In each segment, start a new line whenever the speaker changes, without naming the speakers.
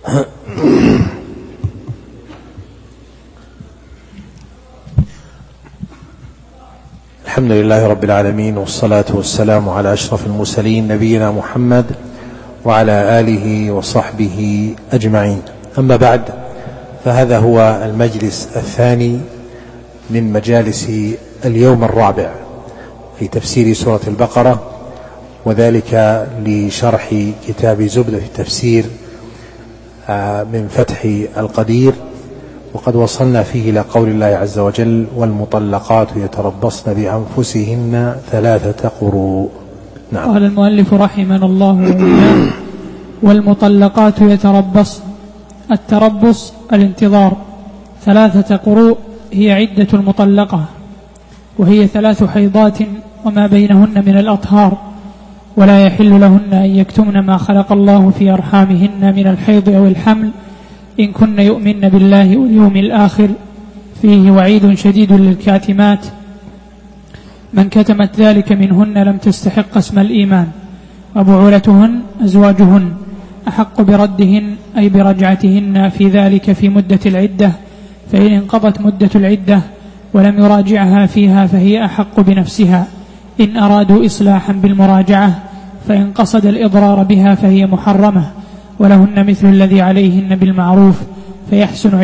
الحمد لله رب العالمين، والصلاة والسلام على أشرف المرسلين نبينا محمد وعلى آله وصحبه أجمعين. أما بعد، فهذا هو المجلس الثاني من مجالس اليوم الرابع في تفسير سورة البقرة، وذلك لشرح كتاب زبدة التفسير من فتح القدير، وقد وصلنا فيه إلى قول الله عز وجل: والمطلقات يتربصن بأنفسهن 3 قروء. نعم.
قال المؤلف رحمه الله وإياه: والمطلقات يتربصن. التربص الانتظار. 3 قروء هي عدة المطلقة، وهي 3 حيضات وما بينهن من الأطهار، ولا يحل لهن أن يكتمن ما خلق الله في أرحامهن من الحيض أو الحمل إن كن يؤمن بالله واليوم الآخر. فيه وعيد شديد للكاتمات: من كتمت ذلك منهن لم تستحق اسم الإيمان، وبعولتهن أزواجهن أحق بردهن أي برجعتهن في ذلك في مدة العدة، فإن انقضت مدة العدة ولم يراجعها فيها فهي أحق بنفسها إن أرادوا إصلاحا بالمراجعة، فإن قصد الإضرار بها فهي محرمة، ولهن مثل الذي عليهن بالمعروف فيحسن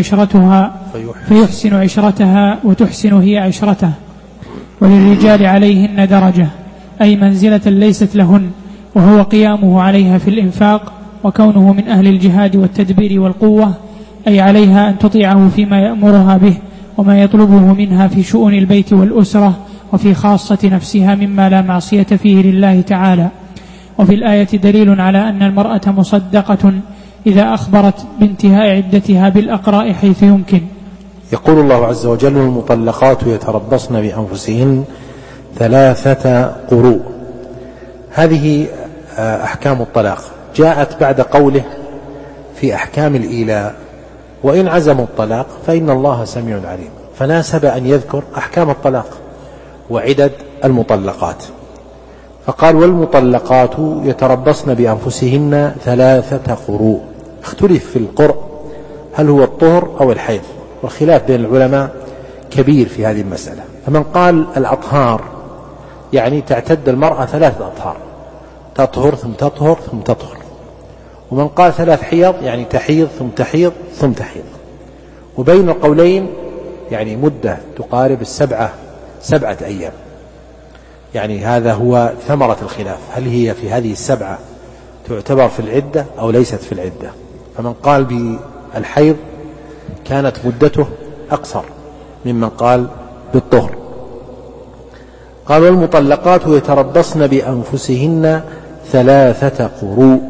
عشرتها وتحسن هي عشرته. وللرجال عليهن درجة أي منزلة ليست لهن، وهو قيامه عليها في الإنفاق، وكونه من أهل الجهاد والتدبير والقوة، أي عليها أن تطيعه فيما يأمرها به وما يطلبه منها في شؤون البيت والأسرة، وفي خاصة نفسها مما لا معصية فيه لله تعالى. وفي الآية دليل على أن المرأة مصدقة إذا أخبرت بانتهاء عدتها بالأقراء حيث يمكن.
يقول الله عز وجل: والمطلقات يتربصن بأنفسهن 3 قروء. هذه أحكام الطلاق، جاءت بعد قوله في أحكام الإيلاء: وإن عزموا الطلاق فإن الله سميع عليم، فناسب أن يذكر أحكام الطلاق وعدد المطلقات، فقال: والمطلقات يتربصن بأنفسهن 3 قروء. اختلف في القرء هل هو الطهر أو الحيض، والخلاف بين العلماء كبير في هذه المسألة. فمن قال الأطهار يعني تعتد المرأة 3 أطهار، تطهر ثم تطهر ثم تطهر. ومن قال 3 حيض يعني تحيض ثم تحيض ثم تحيض. وبين القولين يعني مدة تقارب 7 أيام. يعني هذا هو ثمرة الخلاف، هل هي في هذه 7 تعتبر في العدة أو ليست في العدة. فمن قال بالحيض كانت مدته أقصر ممن قال بالطهر. قال: والمطلقات يتربصن بأنفسهن 3 قروء.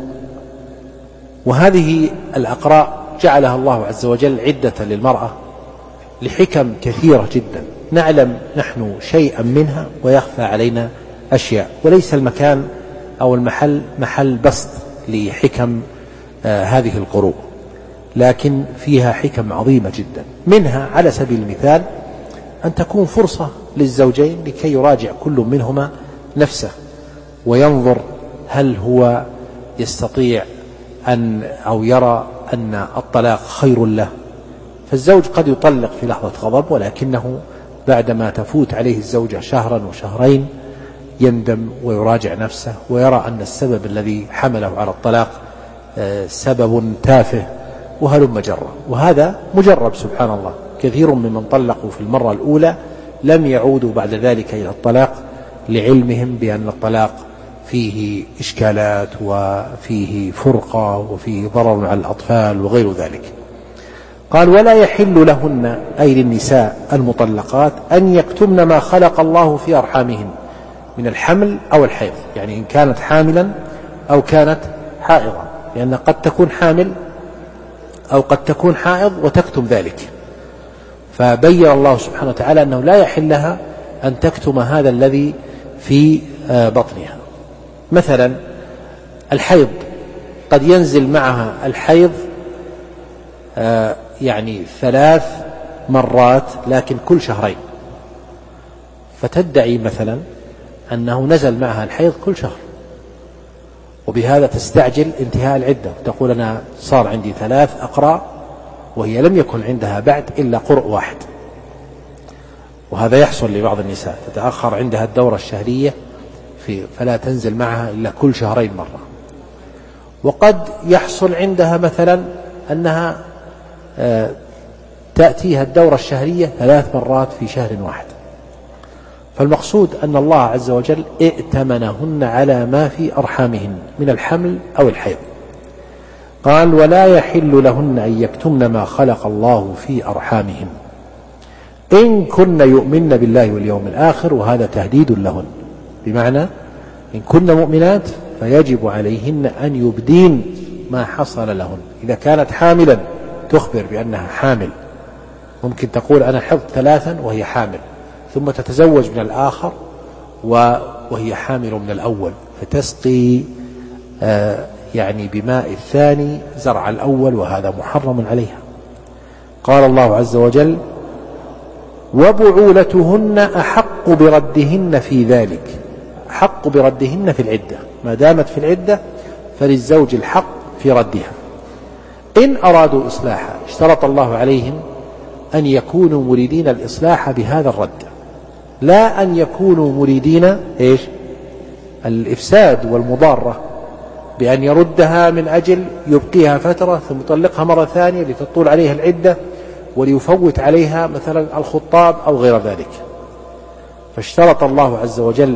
وهذه الأقراء جعلها الله عز وجل عدة للمرأة لحكم كثيرة جدا، نعلم نحن شيئا منها ويخفى علينا أشياء، وليس المكان أو المحل محل بسط لحكم هذه القروء، لكن فيها حكم عظيمة جدا. منها على سبيل المثال أن تكون فرصة للزوجين لكي يراجع كل منهما نفسه وينظر هل هو يستطيع أو يرى أن الطلاق خير له. فالزوج قد يطلق في لحظة غضب، ولكنه بعدما تفوت عليه الزوجة 1 و2 يندم ويراجع نفسه ويرى أن السبب الذي حمله على الطلاق سبب تافه وهلم جرة. وهذا مجرب سبحان الله، كثير ممن طلقوا في المرة الأولى لم يعودوا بعد ذلك إلى الطلاق لعلمهم بأن الطلاق فيه إشكالات وفيه فرقة وفيه ضرر على الأطفال وغير ذلك. قال: ولا يحل لهن أي للنساء المطلقات أن يكتمن ما خلق الله في أرحامهن من الحمل أو الحيض، يعني إن كانت حاملا أو كانت حائضا، لأن قد تكون حامل أو قد تكون حائض وتكتم ذلك. فبين الله سبحانه وتعالى أنه لا يحل لها أن تكتم هذا الذي في بطنها. مثلا الحيض قد ينزل معها الحيض يعني 3 مرات لكن كل 2 شهر، فتدعي مثلا أنه نزل معها الحيض كل 1 شهر، وبهذا تستعجل انتهاء العدة، تقول أنا صار عندي 3 أقراء وهي لم يكن عندها بعد إلا قرء واحد. وهذا يحصل لبعض النساء، تتأخر عندها الدورة الشهرية فلا تنزل معها إلا كل 2 مرة. وقد يحصل عندها مثلا أنها تأتيها الدورة الشهرية 3 مرات في شهر واحد. فالمقصود أن الله عز وجل ائتمنهن على ما في أرحامهن من الحمل أو الحيض. قال ولا يحل لهن أن يكتمن ما خلق الله في أرحامهن إن كن يؤمن بالله واليوم الآخر، وهذا تهديد لهن، بمعنى إن كن مؤمنات فيجب عليهن أن يبدين ما حصل لهن. إذا كانت حاملا تخبر بأنها حامل، ممكن تقول أنا حفظت 3 وهي حامل، ثم تتزوج من الآخر وهي حامل من الأول، فتسقي يعني بماء الثاني زرع الأول، وهذا محرم عليها. قال الله عز وجل وبعولتهن أحق بردهن في ذلك، أحق بردهن في العدة، ما دامت في العدة فللزوج الحق في ردها. إن أرادوا إصلاحا، اشترط الله عليهم أن يكونوا مريدين الإصلاح بهذا الرد، لا أن يكونوا مريدين الإفساد والمضارة، بأن يردها من أجل يبقيها فترة ثم يطلقها مرة ثانية لتطول عليها العدة وليفوت عليها مثلا الخطاب أو غير ذلك. فاشترط الله عز وجل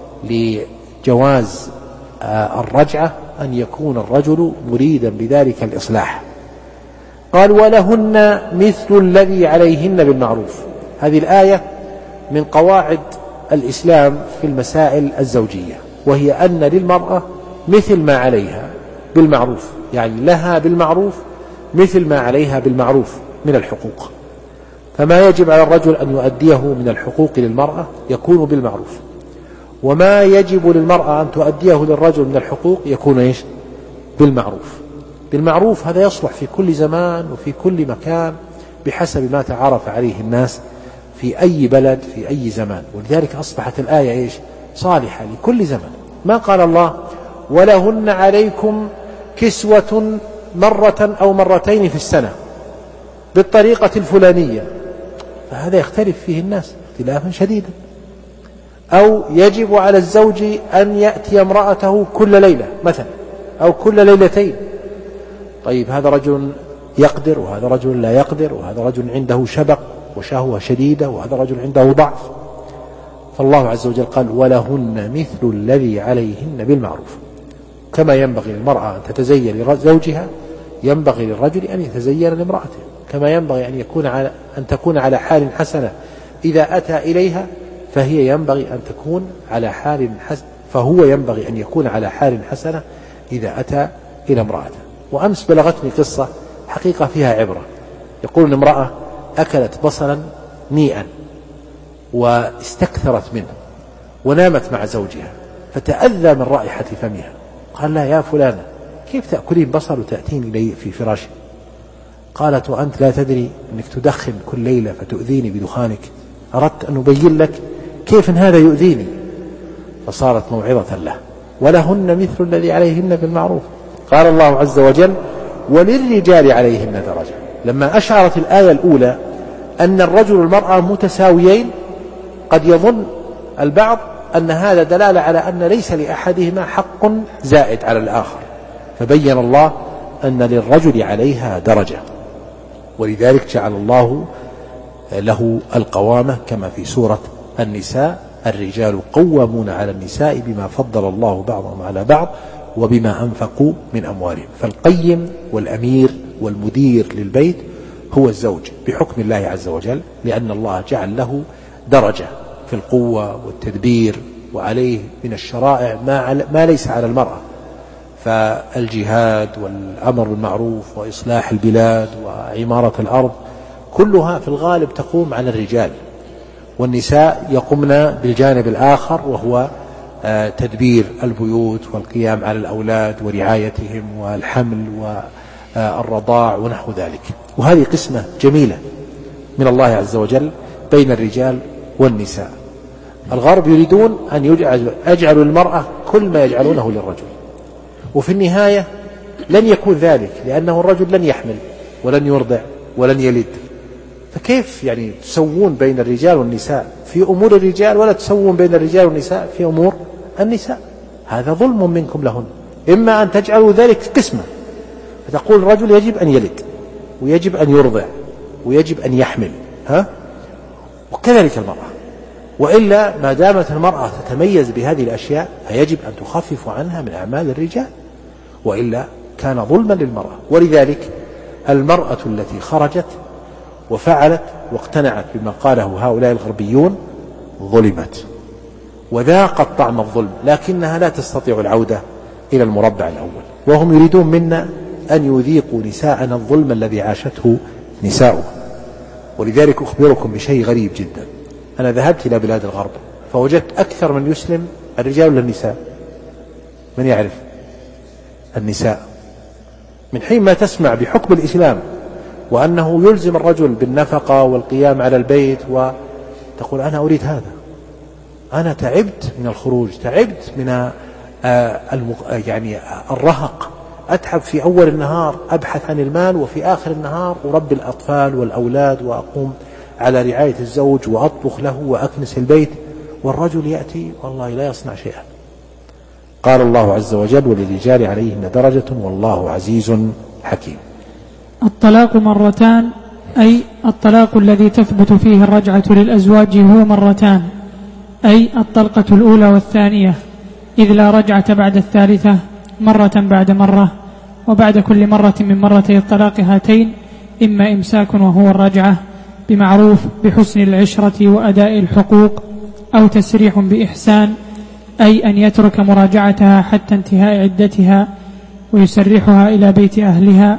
لجواز الرجعة أن يكون الرجل مريدا بذلك الإصلاح. قال ولهن مثل الذي عليهن بالمعروف. هذه الآية من قواعد الإسلام في المسائل الزوجية، وهي أن للمرأة مثل ما عليها بالمعروف، يعني لها بالمعروف مثل ما عليها بالمعروف من الحقوق. فما يجب على الرجل أن يؤديه من الحقوق للمرأة يكون بالمعروف، وما يجب للمرأة أن تؤديه للرجل من الحقوق يكون بالمعروف. بالمعروف هذا يصلح في كل زمان وفي كل مكان بحسب ما تعارف عليه الناس في أي بلد في أي زمان. ولذلك أصبحت الآية صالحة لكل زمان. ما قال الله ولهن عليكم كسوة مرة أو مرتين في السنة بالطريقة الفلانية، فهذا يختلف فيه الناس اختلافا شديدا. أو يجب على الزوج أن يأتي امرأته كل ليلة مثلا أو كل ليلتين. طيب هذا رجل يقدر وهذا رجل لا يقدر، وهذا رجل عنده شبق وشهوة شديدة وهذا رجل عنده ضعف. فالله عز وجل قال ولهن مثل الذي عليهن بالمعروف. كما ينبغي للمرأة أن تتزين لزوجها ينبغي للرجل أن يتزين لامرأته، كما ينبغي أن تكون على حال حسنة إذا أتى إليها، فهي ينبغي أن تكون على حال فهو ينبغي أن يكون على حال حسنة إذا أتى إلى امرأته. وأمس بلغتني قصة حقيقة فيها عبرة. يقول امرأة أكلت بصلا نيئا واستكثرت منه ونامت مع زوجها فتأذى من رائحة فمها. قال لا يا فلانة كيف تأكلين بصل وتأتين إلي في فراشي؟ قالت وأنت لا تدري أنك تدخن كل ليلة فتؤذيني بدخانك، أردت أن أبين لك كيف هذا يؤذيني. فصارت موعظة له. ولهن مثل الذي عليهن بالمعروف. قال الله عز وجل وللرجال عليهن درجة. لما أشعرت الآية الأولى أن الرجل والمرأة متساويين، قد يظن البعض أن هذا دلالة على أن ليس لأحدهما حق زائد على الآخر، فبين الله أن للرجل عليها درجة، ولذلك جعل الله له القوامة كما في سورة النساء الرجال قوامون على النساء بما فضل الله بعضهم على بعض وبما أنفقوا من أموالهم. فالقيم والأمير والمدير للبيت هو الزوج بحكم الله عز وجل، لأن الله جعل له درجة في القوة والتدبير، وعليه من الشرائع ما ليس على المرأة. فالجهاد والأمر بالمعروف وإصلاح البلاد وعمارة الأرض كلها في الغالب تقوم على الرجال، والنساء يقومن بالجانب الآخر وهو تدبير البيوت والقيام على الأولاد ورعايتهم والحمل والرضاع ونحو ذلك. وهذه قسمة جميلة من الله عز وجل بين الرجال والنساء. الغرب يريدون أن يجعلوا المرأة كل ما يجعلونه للرجل، وفي النهاية لن يكون ذلك، لأنه الرجل لن يحمل ولن يرضع ولن يلد، فكيف يعني تسوون بين الرجال والنساء في أمور الرجال ولا تسوون بين الرجال والنساء في أمور النساء؟ هذا ظلم منكم لهن. إما أن تجعلوا ذلك قسمة، فتقول الرجل يجب أن يلد ويجب أن يرضع ويجب أن يحمل، وكذلك المرأة، وإلا ما دامت المرأة تتميز بهذه الأشياء فيجب أن تخفف عنها من أعمال الرجال، وإلا كان ظلما للمرأة. ولذلك المرأة التي خرجت وفعلت واقتنعت بما قاله هؤلاء الغربيون ظلمت وذاقت طعم الظلم، لكنها لا تستطيع العودة إلى المربع الأول، وهم يريدون منا أن يذيقوا نساءنا الظلم الذي عاشته نساؤهم. ولذلك أخبركم بشيء غريب جدا، أنا ذهبت إلى بلاد الغرب فوجدت أكثر من يسلم الرجال ولا النساء؟ من يعرف؟ النساء. من حين ما تسمع بحكم الإسلام وأنه يلزم الرجل بالنفقة والقيام على البيت وتقول أنا أريد هذا، أنا تعبت من الخروج، تعبت من يعني الرهق، أتعب في أول النهار أبحث عن المال، وفي آخر النهار أربي الأطفال والأولاد وأقوم على رعاية الزوج وأطبخ له وأكنس البيت، والرجل يأتي والله لا يصنع شيئا. قال الله عز وجل وللرجال عليهن درجة والله عزيز حكيم.
الطلاق مرتان، أي الطلاق الذي تثبت فيه الرجعة للأزواج هو مرتان، أي الطلقة الأولى والثانية، إذ لا رجعة بعد الثالثة، مرة بعد مرة، وبعد كل مرة من مرتي الطلاق هاتين إما إمساك وهو الرجعة بمعروف بحسن العشرة وأداء الحقوق، أو تسريح بإحسان، أي أن يترك مراجعتها حتى انتهاء عدتها ويسرحها إلى بيت أهلها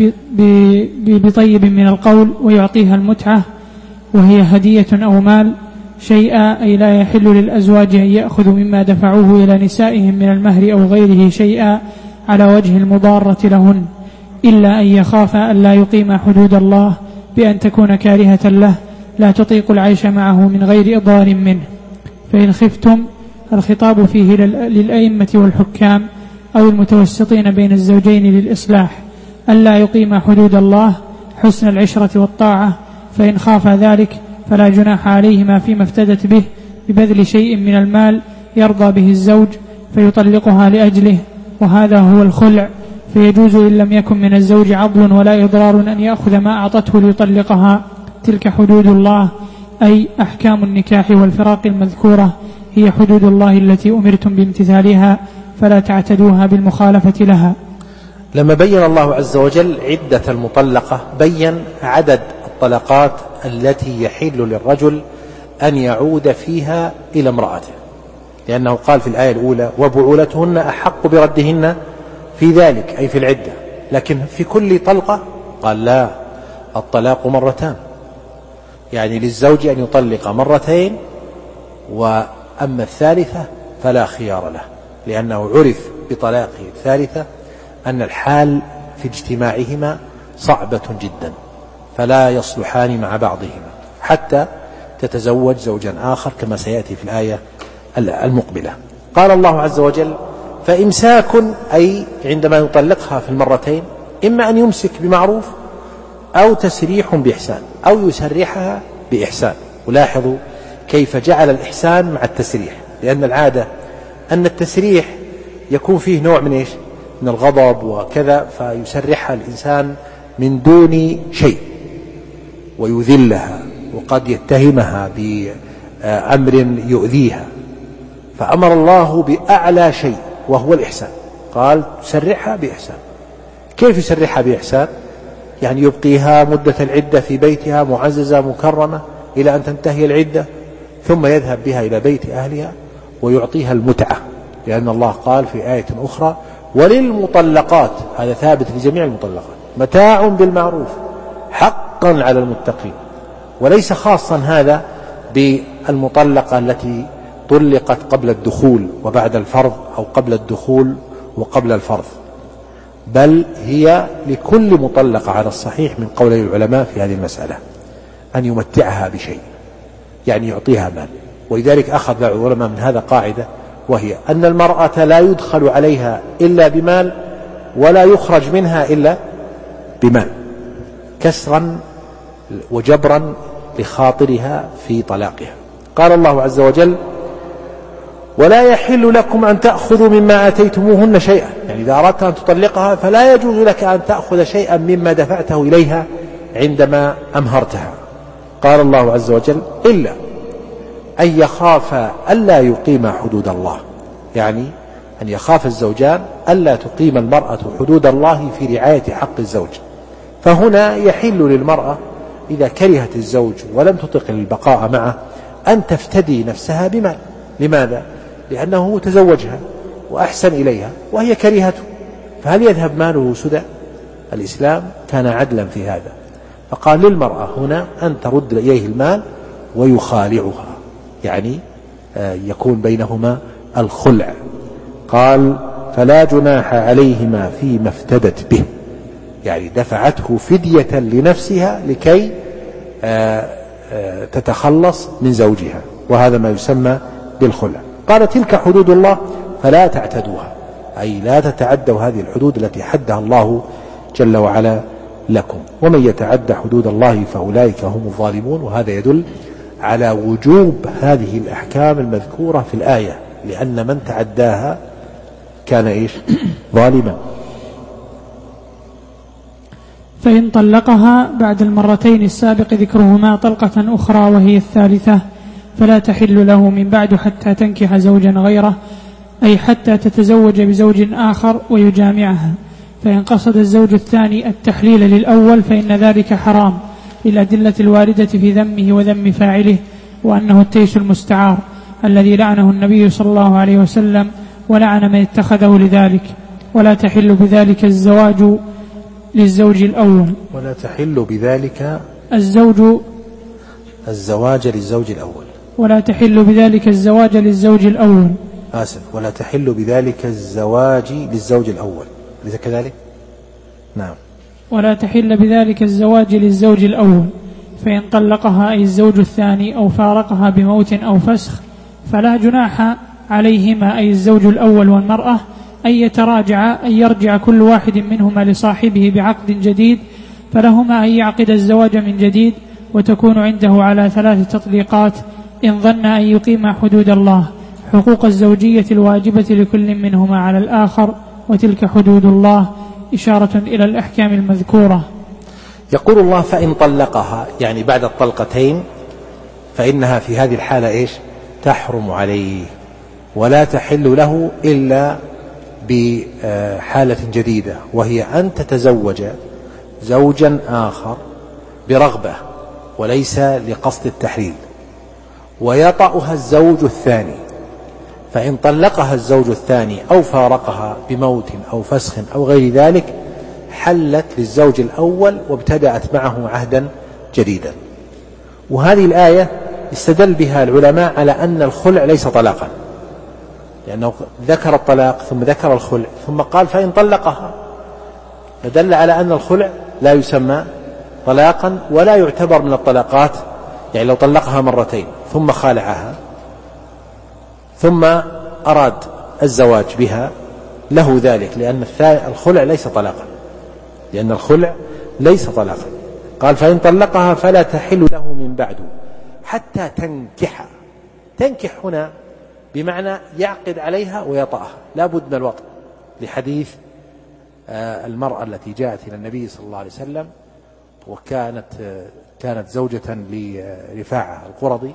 بطيب من القول ويعطيها المتعة وهي هدية أو مال شيئا، أي لا يحل للأزواج أن يأخذوا مما دفعوه إلى نسائهم من المهر أو غيره شيئا على وجه المضارة لهن، إلا أن يخافا أن لا يقيم حدود الله بأن تكون كارهة له لا تطيق العيش معه من غير إضرار منه. فإن خفتم، الخطاب فيه للأئمة والحكام أو المتوسطين بين الزوجين للإصلاح، ألا يقيم حدود الله حسن العشرة والطاعة، فإن خاف ذلك فلا جناح عليهما فيما افتدت به ببذل شيء من المال يرضى به الزوج فيطلقها لأجله، وهذا هو الخلع، فيجوز إن لم يكن من الزوج عضل ولا إضرار أن يأخذ ما أعطته ليطلقها. تلك حدود الله، أي أحكام النكاح والفراق المذكورة، هي حدود الله التي أمرتم بامتثالها فلا تعتدوها بالمخالفة لها.
لما بين الله عز وجل عدة المطلقة بين عدد الطلقات التي يحل للرجل أن يعود فيها إلى امرأته، لأنه قال في الآية الأولى وبعولتهن أحق بردهن في ذلك، أي في العدة، لكن في كل طلقة قال لا، الطلاق مرتان، يعني للزوج أن يطلق مرتين، وأما الثالثة فلا خيار له، لأنه عرف بطلاقه الثالثة أن الحال في اجتماعهما صعبة جدا، فلا يصلحان مع بعضهما حتى تتزوج زوجا آخر كما سيأتي في الآية المقبلة. قال الله عز وجل فإمساك، أي عندما يطلقها في المرتين إما أن يمسك بمعروف أو تسريح بإحسان أو يسرحها بإحسان. ولاحظوا كيف جعل الإحسان مع التسريح، لأن العادة أن التسريح يكون فيه نوع من إيش؟ من الغضب وكذا، فيسرحها الإنسان من دون شيء ويذلها وقد يتهمها بأمر يؤذيها، فأمر الله بأعلى شيء وهو الإحسان، قال سرحها بإحسان. كيف يسرحها بإحسان؟ يعني يبقيها مدة العدة في بيتها معززة مكرمة إلى أن تنتهي العدة، ثم يذهب بها إلى بيت أهلها ويعطيها المتعة، لأن الله قال في آية أخرى وللمطلقات، هذا ثابت لجميع المطلقات، متاع بالمعروف حقا على المتقين، وليس خاصا هذا بالمطلقة التي طلقت قبل الدخول وبعد الفرض أو قبل الدخول وقبل الفرض، بل هي لكل مطلقة على الصحيح من قول العلماء في هذه المسألة أن يمتعها بشيء، يعني يعطيها مال. ولذلك أخذ العلماء من هذا قاعدة وهي أن المرأة لا يدخل عليها إلا بمال ولا يخرج منها إلا بمال، كسرا وجبرا لخاطرها في طلاقها. قال الله عز وجل: ولا يحل لكم أن تأخذوا مما آتيتموهن شيئا، يعني إذا أردت أن تطلقها فلا يجوز لك أن تأخذ شيئا مما دفعته إليها عندما أمهرتها. قال الله عز وجل: إلا أن يخاف ألا يقيم حدود الله، يعني أن يخاف الزوجان ألا تقيم المرأة حدود الله في رعاية حق الزوج. فهنا يحل للمرأة إذا كرهت الزوج ولم تطق البقاء معه أن تفتدي نفسها بمال. لماذا؟ لأنه تزوجها وأحسن إليها وهي كرهته، فهل يذهب ماله سدى؟ الإسلام كان عدلا في هذا، فقال للمرأة هنا أن ترد إليه المال ويخالعها، يعني يكون بينهما الخلع. قال: فلا جناح عليهما فيما افتدت به، يعني دفعته فدية لنفسها لكي تتخلص من زوجها، وهذا ما يسمى بالخلع. قال: تلك حدود الله فلا تعتدوها، أي لا تتعدوا هذه الحدود التي حدها الله جل وعلا لكم، ومن يتعد حدود الله فأولئك هم الظالمون. وهذا يدل على وجوب هذه الأحكام المذكورة في الآية، لأن من تعداها كان ظالما.
فإن طلقها بعد المرتين السابق ذكرهما طلقة أخرى وهي الثالثة فلا تحل له من بعد حتى تنكح زوجا غيره، أي حتى تتزوج بزوج آخر ويجامعها. فإن قصد الزوج الثاني التحليل للأول فإن ذلك حرام، للأدلة الواردة في ذمه وذم فاعله، وأنه التيس المستعار الذي لعنه النبي صلى الله عليه وسلم ولعن من اتخذه لذلك. ولا تحل بذلك الزواج للزوج الأول، ولا تحل بذلك
الزواج للزوج الأول،
ولا تحل بذلك الزواج للزوج الأول،
ولا تحل بذلك الزواج للزوج الأول، ليس كذلك؟ نعم.
ولا تحل بذلك الزواج للزوج الأول، فإن طلقها أي الزوج الثاني أو فارقها بموت أو فسخ فلا جناح عليهما أي الزوج الأول والمرأة أن يتراجعا، أن يرجع كل واحد منهما لصاحبه بعقد جديد، فلهما أن يعقد الزواج من جديد، وتكون عنده على 3 تطليقات إن ظن أن يقيم حدود الله، حقوق الزوجية الواجبة لكل منهما على الآخر، وتلك حدود الله، إشارة إلى الأحكام المذكورة.
يقول الله: فإن طلقها، يعني بعد الطلقتين، فإنها في هذه الحالة تحرم عليه، ولا تحل له إلا بحالة جديدة، وهي أن تتزوج زوجا آخر برغبة وليس لقصد التحليل، ويطأها الزوج الثاني. فإن طلقها الزوج الثاني أو فارقها بموت أو فسخ أو غير ذلك حلت للزوج الأول وابتدأت معه عهدا جديدا. وهذه الآية استدل بها العلماء على أن الخلع ليس طلاقا، لأنه ذكر الطلاق ثم ذكر الخلع ثم قال فإن طلقها، فدل على أن الخلع لا يسمى طلاقا ولا يعتبر من الطلاقات. يعني لو طلقها مرتين ثم خالعها ثم أراد الزواج بها له ذلك، لأن الخلع ليس طلاقا، لأن الخلع ليس طلاقا. قال فإن طلقها فلا تحل له من بعد حتى تنكح. تنكح هنا بمعنى يعقد عليها ويطأها، لا بد من الوطء، لحديث المرأة التي جاءت إلى النبي صلى الله عليه وسلم وكانت زوجة لرفاعة القرظي،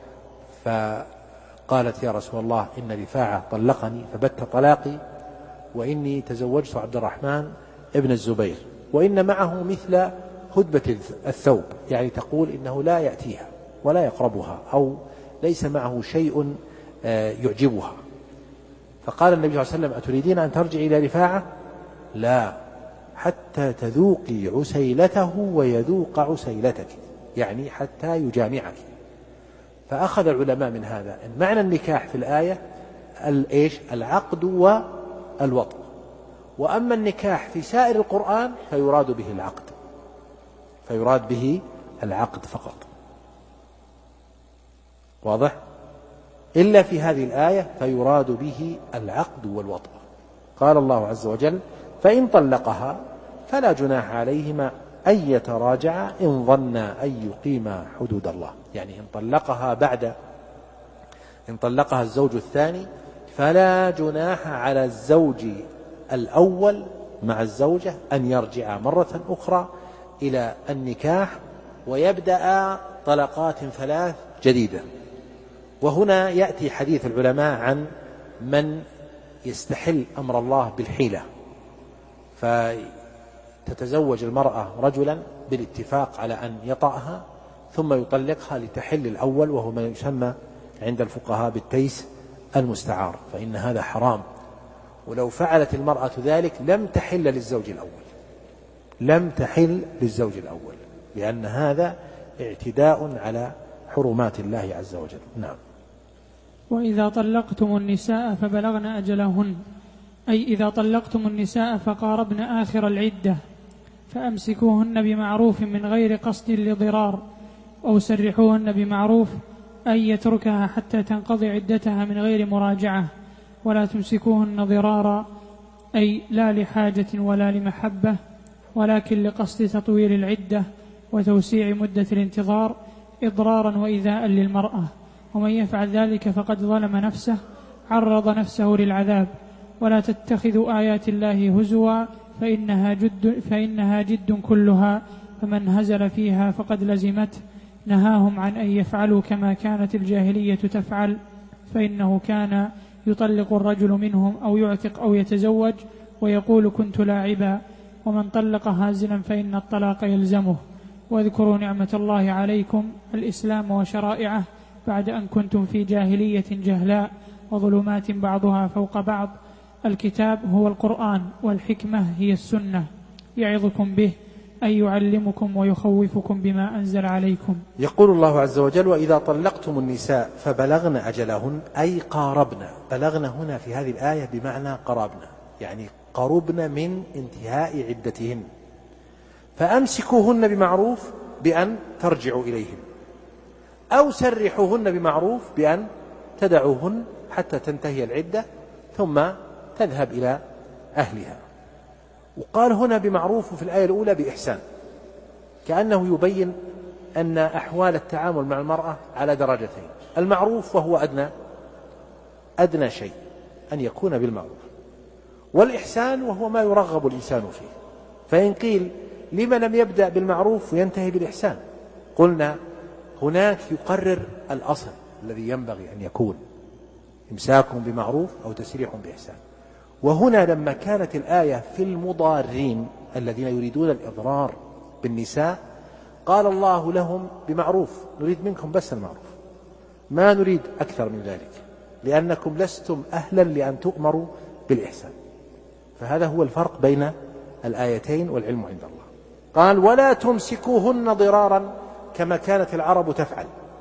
فقالت يا رسول الله إن رفاعة طلقني فبت طلاقي، وإني تزوجت عبد الرحمن ابن الزبير، وإن معه مثل هدبة الثوب، يعني تقول إنه لا يأتيها ولا يقربها أو ليس معه شيء يعجبها. فقال النبي صلى الله عليه وسلم أتريدين أن ترجعي إلى رفاعة؟ لا، حتى تذوقي عسيلته ويذوق عسيلتك، يعني حتى يجامعك. فأخذ العلماء من هذا أن معنى النكاح في الآية العقد والوطء، وأما النكاح في سائر القرآن فيراد به العقد، فيراد به العقد فقط. واضح؟ إلا في هذه الآية فيراد به العقد والوطء. قال الله عز وجل: فإن طلقها فلا جناح عليهما أن يتراجعا إن ظنا أن يقيما حدود الله. يعني إن طلقها الزوج الثاني فلا جناح على الزوج الأول مع الزوجة أن يرجع مرة أخرى إلى النكاح ويبدأ طلقات 3 جديدة. وهنا يأتي حديث العلماء عن من يستحل أمر الله بالحيلة، فتتزوج المرأة رجلا بالاتفاق على أن يطأها ثم يطلقها لتحل الأول، وهو ما يسمى عند الفقهاء بالتيس المستعار، فإن هذا حرام. ولو فعلت المرأة ذلك لم تحل للزوج الأول، لأن هذا اعتداء على حرمات الله عز وجل. نعم.
وإذا طلقتم النساء فبلغن أجلهن، أي إذا طلقتم النساء فقاربن آخر العدة فأمسكوهن بمعروف من غير قصد لضرار، أو سرحوهن بمعروف أن يتركها حتى تنقضي عدتها من غير مراجعة، ولا تمسكوهن ضرارا، أي لا لحاجة ولا لمحبة، ولكن لقصد تطويل العدة وتوسيع مدة الانتظار إضرارا وإيذاء للمرأة. ومن يفعل ذلك فقد ظلم نفسه، عرض نفسه للعذاب. ولا تتخذوا آيات الله هزوا فإنها جد كلها، فمن هزل فيها فقد لزمته. نهاهم عن أن يفعلوا كما كانت الجاهلية تفعل، فإنه كان يطلق الرجل منهم أو يعتق أو يتزوج ويقول كنت لاعبا، ومن طلق هازلا فإن الطلاق يلزمه. واذكروا نعمة الله عليكم الإسلام وشرائعه بعد أن كنتم في جاهلية جهلاء وظلمات بعضها فوق بعض. الكتاب هو القرآن، والحكمة هي السنة، يعظكم به أن يعلمكم ويخوفكم بما أنزل عليكم.
يقول الله عز وجل: وإذا طلقتم النساء فبلغن أجلهن، أي قاربن. بلغن هنا في هذه الآية بمعنى قربن، يعني قربن من انتهاء عدتهن. فأمسكوهن بمعروف بأن ترجعوا إليهن، أو سرحوهن بمعروف بأن تدعوهن حتى تنتهي العدة ثم تذهب إلى أهلها. وقال هنا بمعروف في الآية الأولى بإحسان، كأنه يبين أن أحوال التعامل مع المرأة على درجتين: المعروف وهو أدنى شيء أن يكون بالمعروف، والإحسان وهو ما يرغب الإنسان فيه. فإن قيل لما لم يبدأ بالمعروف وينتهي بالإحسان، قلنا هناك يقرر الأصل الذي ينبغي أن يكون إمساك بمعروف أو تسريح بإحسان. وهنا لما كانت الآية في المضارين الذين يريدون الإضرار بالنساء، قال الله لهم بمعروف: نريد منكم بس المعروف، ما نريد أكثر من ذلك، لأنكم لستم أهلا لأن تؤمروا بالإحسان. فهذا هو الفرق بين الآيتين، والعلم عند الله. قال: ولا تمسكوهن ضرارا، كما كانت العرب تفعل،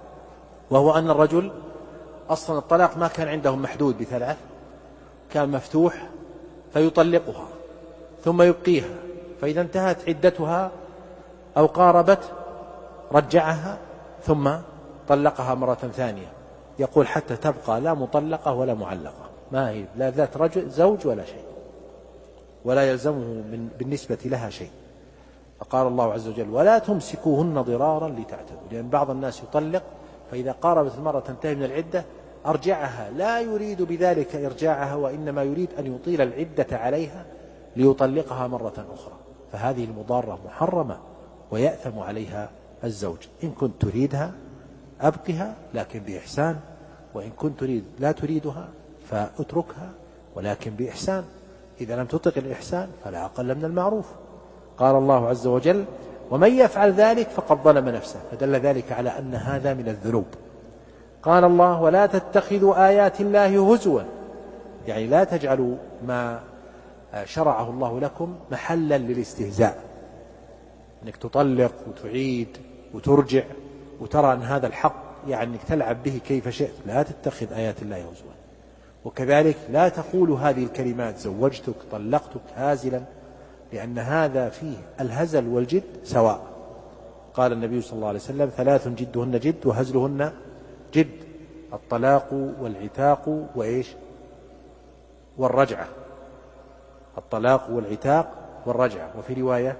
وهو أن الرجل أصلا الطلاق ما كان عندهم محدود ب3، كان مفتوح، فيطلقها ثم يبقيها، فإذا انتهت عدتها أو قاربت رجعها ثم طلقها مرة ثانية، يقول حتى تبقى لا مطلقة ولا معلقة، ما هي لا ذات رجل زوج ولا شيء، ولا يلزمه بالنسبة لها شيء. فقال الله عز وجل: ولا تمسكوهن ضرارا لتعتدوا، لأن بعض الناس يطلق فإذا قاربت المرأة تنتهي من العدة أرجعها، لا يريد بذلك إرجاعها، وإنما يريد أن يطيل العدة عليها ليطلقها مرة أخرى، فهذه المضارة محرمة ويأثم عليها الزوج. إن كنت تريدها أبقها لكن بإحسان، وإن كنت لا تريدها فأتركها ولكن بإحسان. إذا لم تطق الإحسان فلا أقل من المعروف. قال الله عز وجل: ومن يفعل ذلك فقد ظلم نفسه، فدل ذلك على أن هذا من الذنوب. قال الله: ولا تتخذوا آيات الله هزوا، يعني لا تجعلوا ما شرعه الله لكم محلا للاستهزاء، أنك تطلق وتعيد وترجع وترى أن هذا الحق، يعني أنك تلعب به كيف شئت. لا تتخذ آيات الله هزوا. وكذلك لا تقول هذه الكلمات: زوجتك، طلقتك، هازلا، لأن هذا فيه الهزل والجد سواء. قال النبي صلى الله عليه وسلم: 3 جدهن جد وهزلهن جد: الطلاق والعتاق وإيش والرجعة، الطلاق والعتاق والرجعة، وفي رواية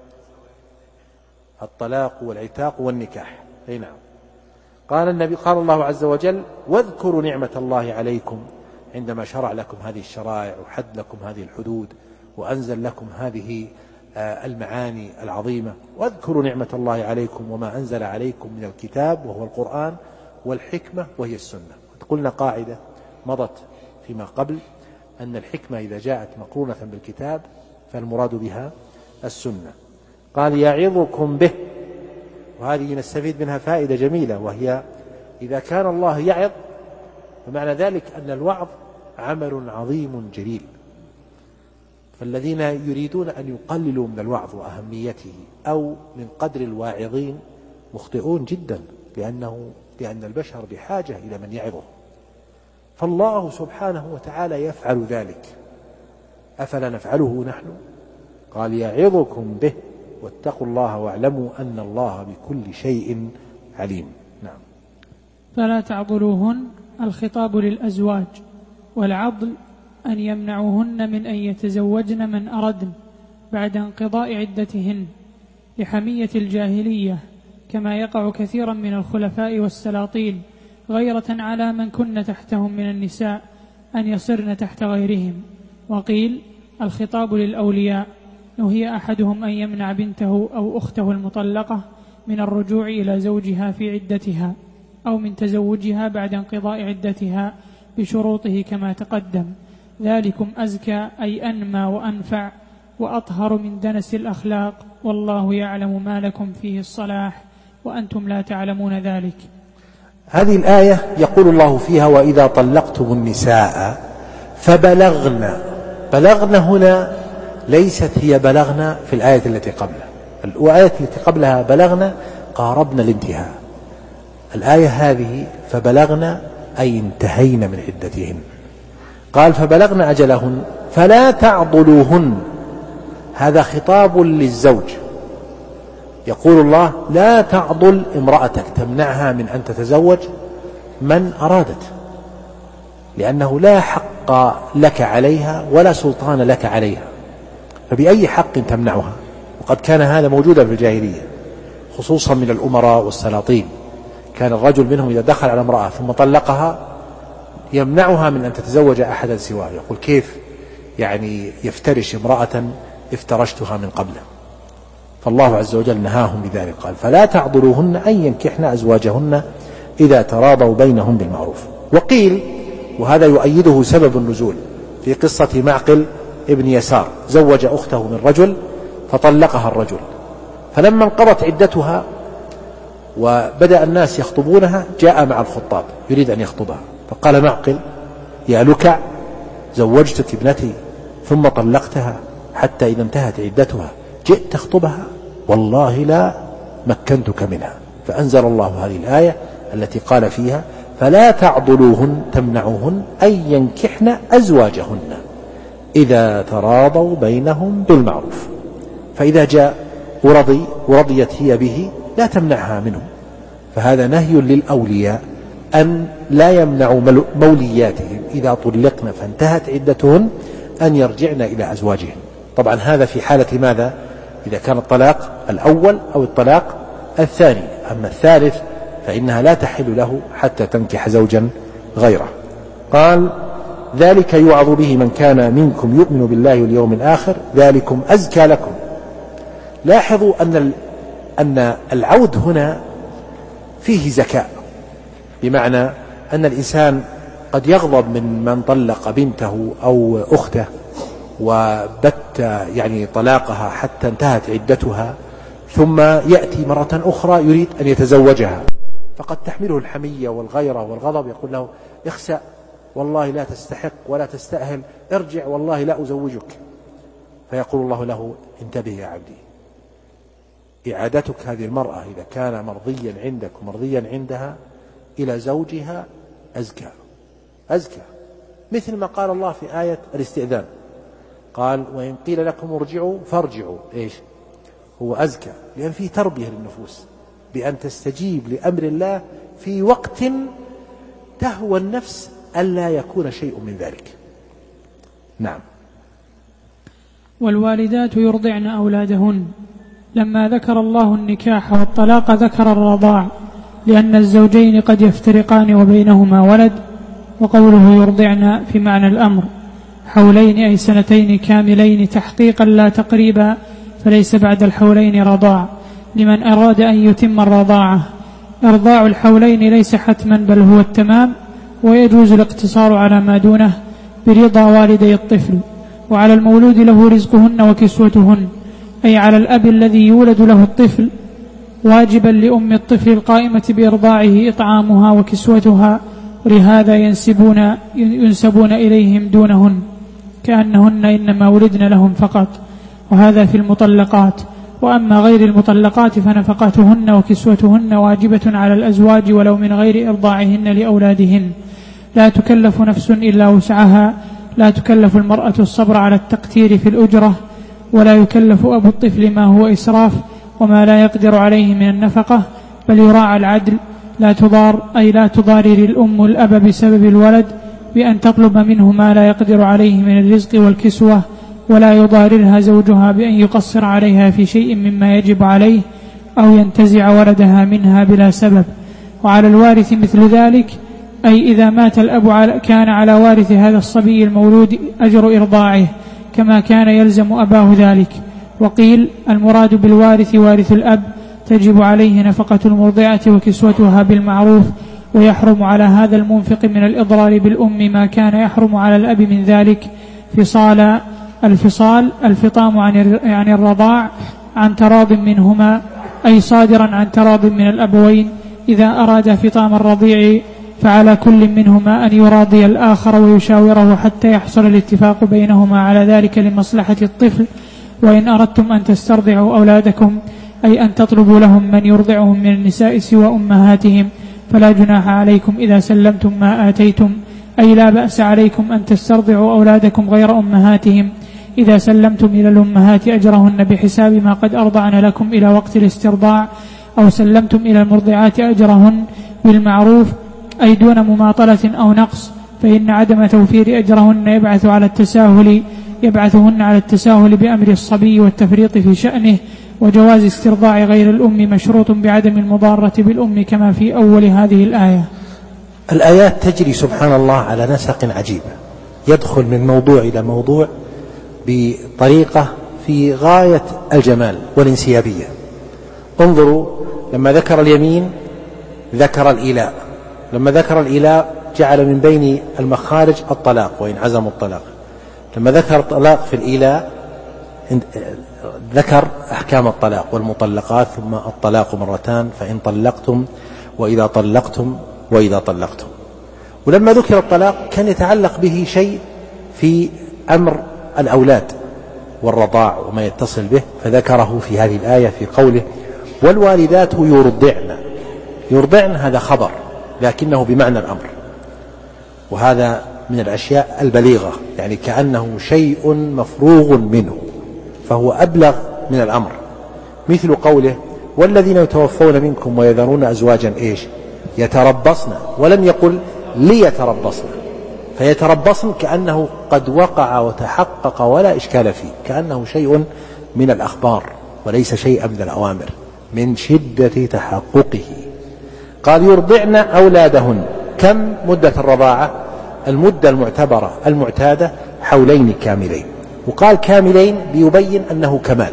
الطلاق والعتاق والنكاح. أي نعم. قال الله عز وجل: واذكروا نعمة الله عليكم عندما شرع لكم هذه الشرائع وحد لكم هذه الحدود وأنزل لكم هذه المعاني العظيمة. واذكروا نعمة الله عليكم وما أنزل عليكم من الكتاب وهو القرآن والحكمة وهي السنة. قلنا قاعدة مضت فيما قبل أن الحكمة إذا جاءت مقرونة بالكتاب فالمراد بها السنة. قال: يعظكم به، وهذه نستفيد منها فائدة جميلة، وهي إذا كان الله يعظ فمعنى ذلك أن الوعظ عمل عظيم جليل، فالذين يريدون أن يقللوا من الوعظ وأهميته أو من قدر الواعظين مخطئون جدا، لأن البشر بحاجة إلى من يعظه، فالله سبحانه وتعالى يفعل ذلك، أفلا نفعله نحن؟ قال: يعظكم به واتقوا الله واعلموا أن الله بكل شيء عليم. نعم.
فلا تعضلوهن، الخطاب للأزواج، والعضل أن يمنعوهن من أن يتزوجن من أردن بعد انقضاء عدتهن لحمية الجاهلية، كما يقع كثيرا من الخلفاء والسلاطين غيرة على من كن تحتهم من النساء أن يصرن تحت غيرهم. وقيل: الخطاب للأولياء، نهي أحدهم أن يمنع بنته أو أخته المطلقة من الرجوع إلى زوجها في عدتها أو من تزوجها بعد انقضاء عدتها بشروطه كما تقدم، ذلكم أزكى أي أنمى وأنفع وأطهر من دنس الأخلاق، والله يعلم ما لكم فيه الصلاح وأنتم لا تعلمون ذلك.
هذه الآية يقول الله فيها: وإذا طلقتم النساء فبلغن. بلغن هنا ليست هي بلغن في الآية التي قبلها، الآية التي قبلها بلغن قاربن الانتهاء، الآية هذه فبلغن أي انتهين من عدتهن. قال: فبلغن أجلهن فلا تعضلوهن، هذا خطاب للزوج، يقول الله: لا تعضل امرأتك، تمنعها من أن تتزوج من أرادت، لأنه لا حق لك عليها ولا سلطان لك عليها، فبأي حق تمنعها؟ وقد كان هذا موجودا في الجاهلية خصوصا من الأمراء والسلاطين، كان الرجل منهم إذا دخل على امرأة ثم طلقها يمنعها من أن تتزوج أحدا سواه، يقول: كيف يعني يفترش امرأة افترشتها من قبله؟ فالله عز وجل نهاهم بذلك، قال: فلا تعضلوهن أن ينكحن أزواجهن إذا تراضوا بينهم بالمعروف. وقيل، وهذا يؤيده سبب النزول في قصة معقل ابن يسار، زوج أخته من رجل فطلقها الرجل، فلما انقضت عدتها وبدأ الناس يخطبونها جاء مع الخطاب يريد أن يخطبها، فقال معقل: يا لكع، زوجتك ابنتي ثم طلقتها حتى إذا انتهت عدتها جئت تخطبها، والله لا مكنتك منها. فأنزل الله هذه الآية التي قال فيها: فلا تعضلوهن، تمنعوهن أن ينكحن أزواجهن إذا تراضوا بينهم بالمعروف. فإذا جاء ورضيت هي به لا تمنعها منه، فهذا نهي للأولياء أن لا يمنعوا مولياتهم إذا طلقن فانتهت عدتهن أن يرجعن إلى أزواجهن. طبعا هذا في حالة ماذا؟ إذا كان الطلاق الأول أو الطلاق الثاني، أما الثالث فإنها لا تحل له حتى تنكح زوجا غيره. قال: ذلك يوعظ به من كان منكم يؤمن بالله واليوم الآخر ذلكم أزكى لكم. لاحظوا أن العود هنا فيه زكاء، بمعنى أن الإنسان قد يغضب من طلق بنته أو أخته وبت يعني طلاقها حتى انتهت عدتها، ثم يأتي مرة أخرى يريد أن يتزوجها، فقد تحمله الحمية والغيرة والغضب، يقول له: اخسأ، والله لا تستحق ولا تستأهل، ارجع والله لا أزوجك. فيقول الله له: انتبه يا عبدي، إعادتك هذه المرأة إذا كان مرضيا عندك ومرضيا عندها إلى زوجها أزكى، مثل ما قال الله في آية الاستئذان، قال: وإن قيل لكم ارجعوا فارجعوا. إيش هو أزكى؟ لأن فيه تربية للنفوس بأن تستجيب لأمر الله في وقت تهوى النفس ألا يكون شيء من ذلك. نعم.
والوالدات يرضعن أولادهن. لما ذكر الله النكاح والطلاق ذكر الرضاع، لأن الزوجين قد يفترقان وبينهما ولد، وقوله يرضعن في معنى الأمر، حولين أي سنتين كاملين تحقيقا لا تقريبا، فليس بعد الحولين رضاع لمن أراد أن يتم الرضاعة. إرضاع الحولين ليس حتما بل هو التمام، ويجوز الاقتصار على ما دونه برضا والدي الطفل. وعلى المولود له رزقهن وكسوتهن، أي على الأب الذي يولد له الطفل واجبا لأم الطفل القائمة بإرضاعه إطعامها وكسوتها، ولهذا ينسبون إليهم دونهن كأنهن إنما ولدن لهم فقط، وهذا في المطلقات. وأما غير المطلقات فنفقاتهن وكسوتهن واجبة على الأزواج ولو من غير إرضاعهن لأولادهن. لا تكلف نفس إلا وسعها، لا تكلف المرأة الصبر على التقتير في الأجرة، ولا يكلف أبو الطفل ما هو إسراف وما لا يقدر عليه من النفقة، بل يراعى العدل. لا تضار أي لا تضارر الأم الأب بسبب الولد بأن تطلب منه ما لا يقدر عليه من الرزق والكسوة، ولا يضاررها زوجها بأن يقصر عليها في شيء مما يجب عليه أو ينتزع ولدها منها بلا سبب. وعلى الوارث مثل ذلك، أي إذا مات الأب كان على وارث هذا الصبي المولود أجر إرضاعه كما كان يلزم أباه ذلك. وقيل المراد بالوارث وارث الأب، تجب عليه نفقة المرضعة وكسوتها بالمعروف، ويحرم على هذا المنفق من الإضرار بالأم ما كان يحرم على الأب من ذلك. الفصال الفطام عن الرضاع عن تراض منهما، أي صادرا عن تراض من الأبوين. إذا أراد فطام الرضيع فعلى كل منهما أن يراضي الآخر ويشاوره حتى يحصل الاتفاق بينهما على ذلك لمصلحة الطفل. وإن أردتم أن تسترضعوا أولادكم، أي أن تطلبوا لهم من يرضعهم من النساء سوى أمهاتهم، فلا جناح عليكم إذا سلمتم ما آتيتم، أي لا بأس عليكم أن تسترضعوا أولادكم غير أمهاتهم إذا سلمتم إلى الأمهات أجرهن بحساب ما قد أرضعن لكم إلى وقت الاسترضاع، أو سلمتم إلى المرضعات أجرهن بالمعروف، أي دون مماطلة أو نقص، فإن عدم توفير أجرهن يبعثهن على التساهل بأمر الصبي والتفريط في شأنه. وجواز استرضاع غير الأم مشروط بعدم المضارة بالأم كما في أول هذه الآية.
الآيات تجري سبحان الله على نسق عجيب، يدخل من موضوع إلى موضوع بطريقة في غاية الجمال والانسيابية. انظروا، لما ذكر اليمين ذكر الإيلاء، لما ذكر الإيلاء جعل من بين المخارج الطلاق وإن عزموا الطلاق، لما ذكر الطلاق في الإيلاء ذكر أحكام الطلاق والمطلقات، ثم الطلاق مرتان فإن طلقتم وإذا طلقتم وإذا طلقتم. ولما ذكر الطلاق كان يتعلق به شيء في أمر الأولاد والرضاع وما يتصل به، فذكره في هذه الآية في قوله والوالدات يرضعن، هذا خبر لكنه بمعنى الأمر، وهذا من الأشياء البليغة، يعني كأنه شيء مفروغ منه فهو أبلغ من الأمر. مثل قوله والذين يتوفون منكم ويذرون أزواجا يتربصن، ولم يقل ليتربصن، فيتربصن كأنه قد وقع وتحقق ولا إشكال فيه، كأنه شيء من الأخبار وليس شيئا من الأوامر من شدة تحققه. قال يرضعن أولادهن، كم مدة الرضاعة؟ المدة المعتبرة المعتادة حولين كاملين، وقال كاملين ليبين أنه كمال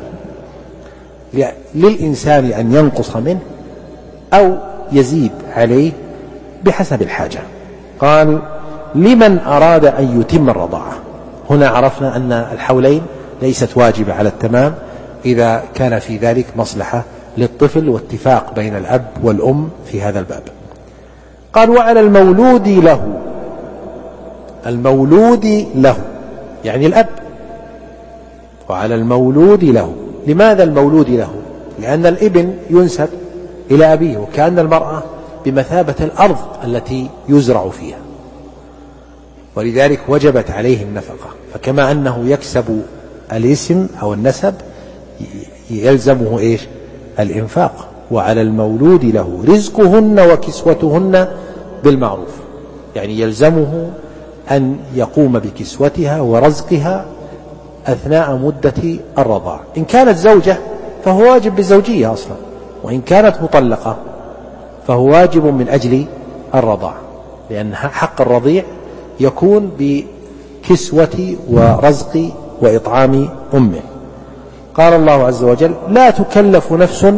للإنسان أن ينقص منه أو يزيد عليه بحسب الحاجة. قال لمن أراد أن يتم الرضاعة. هنا عرفنا أن الحولين ليست واجبة على التمام إذا كان في ذلك مصلحة للطفل واتفاق بين الأب والأم في هذا الباب. قال وعلى المولود له، المولود له يعني الأب، وعلى المولود له. لماذا المولود له؟ لأن الابن ينسب إلى أبيه، وكأن المرأة بمثابة الأرض التي يزرع فيها، ولذلك وجبت عليه النفقة. فكما أنه يكسب الاسم أو النسب يلزمه الإنفاق. وعلى المولود له رزقهن وكسوتهن بالمعروف. يعني يلزمه أن يقوم بكسوتها ورزقها أثناء مدة الرضاع. إن كانت زوجة فهو واجب بالزوجية أصلا، وإن كانت مطلقة فهو واجب من أجل الرضاع، لأن حق الرضيع يكون بكسوة ورزق وإطعام أمه. قال الله عز وجل: لا تكلف نفس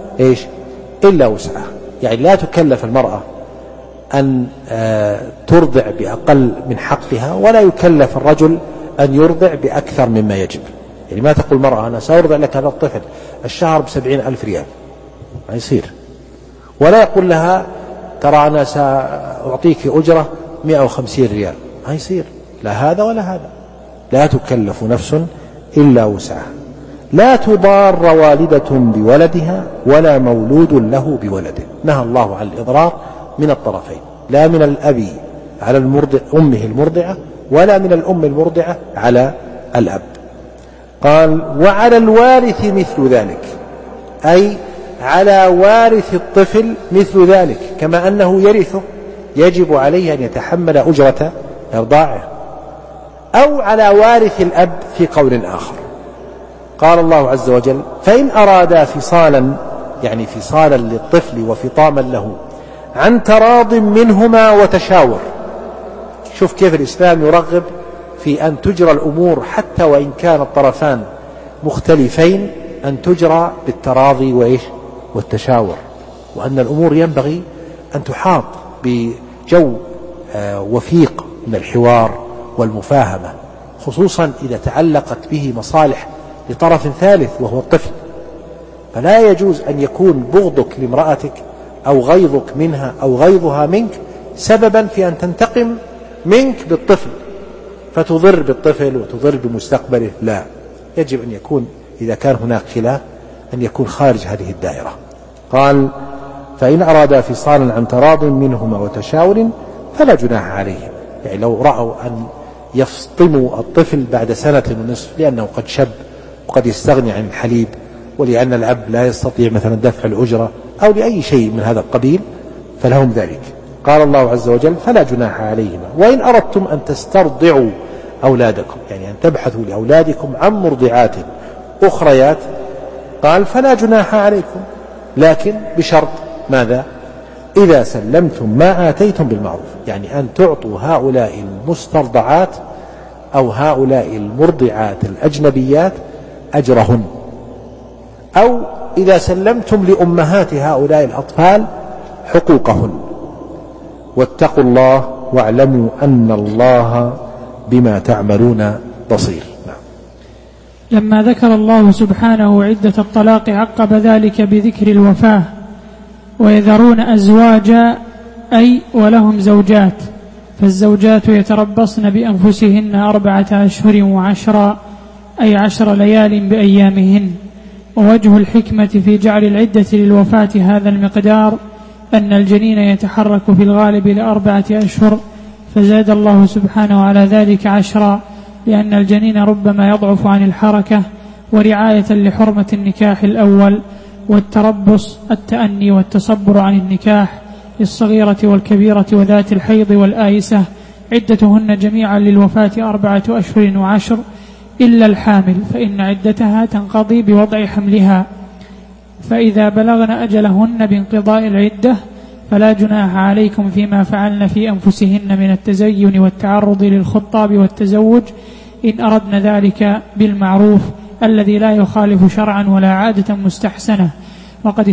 إلا وسعها، يعني لا تكلف المرأة أن ترضع بأقل من حقها، ولا يكلف الرجل أن يرضع بأكثر مما يجب. يعني ما تقول المرأة: أنا سأرضع لك هذا الطفل الشهر ب70,000 ريال، ما يصير. ولا يقول لها: ترى أنا سأعطيك أجرة 150 ريال، ما يصير، لا هذا ولا هذا. لا تكلف نفس إلا وسعها. لا تضار والدة بولدها ولا مولود له بولده. نهى الله عن الإضرار من الطرفين، لا من الأب على أمه المرضعة، ولا من الأم المرضعة على الأب. قال: وعلى الوارث مثل ذلك، أي على وارث الطفل مثل ذلك، كما أنه يرثه يجب عليه أن يتحمل أجرة إرضاعه، أو على وارث الأب في قول آخر. قال الله عز وجل: فإن أرادا فصالا، يعني فصالا للطفل وفطاما له، عن تراض منهما وتشاور. شوف كيف الإسلام يرغب في أن تجرى الأمور حتى وإن كان الطرفان مختلفين، أن تجرى بالتراضي والتشاور، وأن الأمور ينبغي أن تحاط بجو وثيق من الحوار والمفاهمة، خصوصا إذا تعلقت به مصالح لطرف ثالث وهو الطفل. فلا يجوز أن يكون بغضك لامرأتك أو غيظك منها أو غيظها منك سببا في أن تنتقم منك بالطفل فتضر بالطفل وتضر بمستقبله. لا، يجب أن يكون إذا كان هناك خلاف أن يكون خارج هذه الدائرة. قال: فإن أرادا فصالا عن تراض منهما وتشاور فلا جناح عليهم. يعني لو رأوا أن يفطموا الطفل بعد 1.5 سنة لأنه قد شب وقد يستغني عن الحليب، ولأن الأب لا يستطيع مثلا دفع الأجرة أو لأي شيء من هذا القبيل، فلهم ذلك. قال الله عز وجل: فلا جناح عليهما. وإن أردتم أن تسترضعوا أولادكم، يعني أن تبحثوا لأولادكم عن مرضعات أخريات، قال: فلا جناح عليكم، لكن بشرط ماذا؟ إذا سلمتم ما آتيتم بالمعروف، يعني أن تعطوا هؤلاء المسترضعات أو هؤلاء المرضعات الأجنبيات أجرهن، أو إذا سلمتم لأمهات هؤلاء الأطفال حقوقهن. واتقوا الله واعلموا أن الله بما تعملون بصير.
لما ذكر الله سبحانه عدة الطلاق عقب ذلك بذكر الوفاة: ويذرون أزواجا، أي ولهم زوجات، فالزوجات يتربصن بأنفسهن 4 أشهر و10، أي 10 ليال بأيامهن. ووجه الحكمة في جعل العدة للوفاة هذا المقدار أن الجنين يتحرك في الغالب ل4 أشهر، فزاد الله سبحانه على ذلك 10، لأن الجنين ربما يضعف عن الحركة، ورعاية لحرمة النكاح الأول. والتربص التأني والتصبر عن النكاح للصغيرة والكبيرة وذات الحيض والآيسة، عدتهن جميعا للوفاة 4 أشهر و10، إلا الحامل فإن عدتها تنقضي بوضع حملها. فإذا بلغن أجلهن بانقضاء العدة فلا جناح عليكم فيما فعلن في أنفسهن من التزين والتعرض للخطاب والتزوج، إن أردن ذلك بالمعروف الذي لا يخالف شرعا ولا عادة مستحسنة. وقد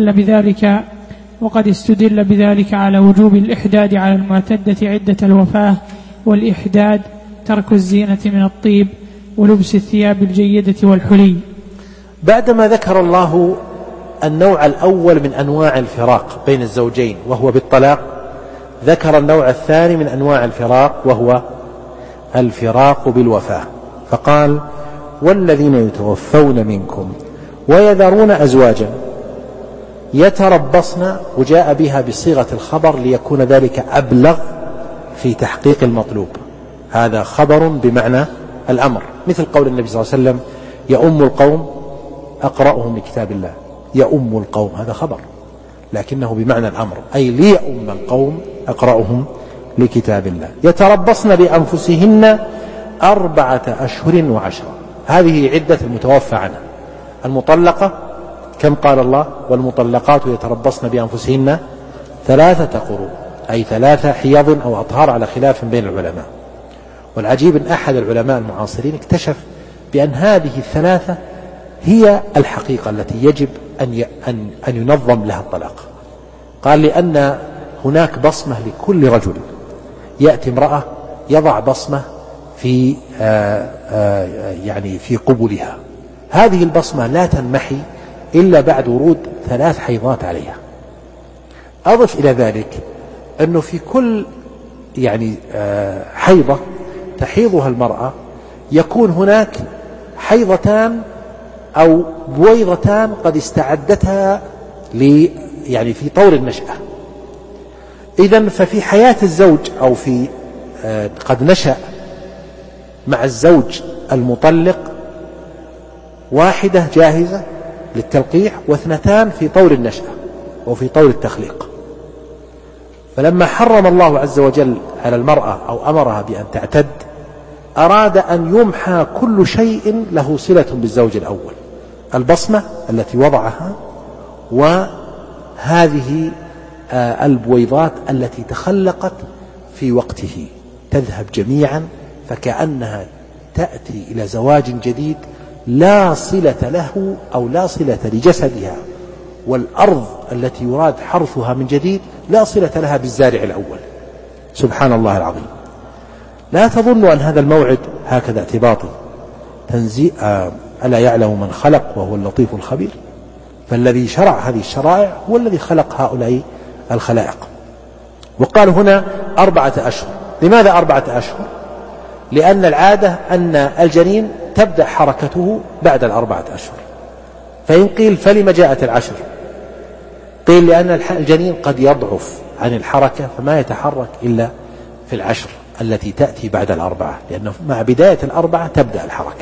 استدل بذلك على وجوب الإحداد على المعتدة عدة الوفاة. والإحداد ترك الزينة من الطيب ولبس الثياب الجيدة والحلي.
بعدما ذكر الله النوع الأول من أنواع الفراق بين الزوجين وهو بالطلاق، ذكر النوع الثاني من أنواع الفراق وهو الفراق بالوفاة، فقال: والذين يتوفون منكم ويذرون أزواجا يتربصن، وجاء بها بصيغة الخبر ليكون ذلك أبلغ في تحقيق المطلوب. هذا خبر بمعنى الأمر، مثل قول النبي صلى الله عليه وسلم: يؤم القوم أقرأهم لكتاب الله. يؤم القوم هذا خبر، لكنه بمعنى الأمر، أي ليؤم القوم أقرأهم لكتاب الله. يتربصن بأنفسهن 4 أشهر و10. هذه عدة المتوفى عنها. المطلقة كم قال الله؟ والمطلقات يتربصن بأنفسهن 3 قروء، أي 3 حيض أو أطهار، على خلاف بين العلماء. والعجيب أن أحد العلماء المعاصرين اكتشف بأن هذه 3 هي الحقيقة التي يجب أن ينظم لها الطلاق. قال لأن هناك بصمة لكل رجل. يأتي امرأة يضع بصمة في يعني في قبلها، هذه البصمة لا تنمحي إلا بعد ورود 3 حيضات عليها. أضف إلى ذلك أنه في كل يعني حيضة تحيضها المرأة يكون هناك حيضتان أو بويضتان قد استعدتها يعني في طور النشأة. إذن ففي حياة الزوج أو في قد نشأ مع الزوج المطلق 1 جاهزة للتلقيح و2 في طور النشأة وفي طور التخليق. فلما حرم الله عز وجل على المرأة أو أمرها بأن تعتد أراد أن يمحى كل شيء له صلة بالزوج الأول، البصمة التي وضعها وهذه البويضات التي تخلقت في وقته تذهب جميعا، فكأنها تأتي إلى زواج جديد لا صلة له أو لا صلة لجسدها، والأرض التي يراد حرثها من جديد لا صلة لها بالزارع الأول. سبحان الله العظيم. لا تظن أن هذا الموعد هكذا اعتباطي ألا يعلم من خلق وهو اللطيف الخبير. فالذي شرع هذه الشرائع هو الذي خلق هؤلاء الخلائق. وقال هنا 4 أشهر. لماذا 4 أشهر؟ لأن العادة أن الجنين تبدأ حركته بعد 4 أشهر. فإن قيل فلما جاءت 10؟ قيل لأن الجنين قد يضعف عن الحركة فما يتحرك إلا في 10 التي تأتي بعد 4، لأنه مع بداية 4 تبدأ الحركة.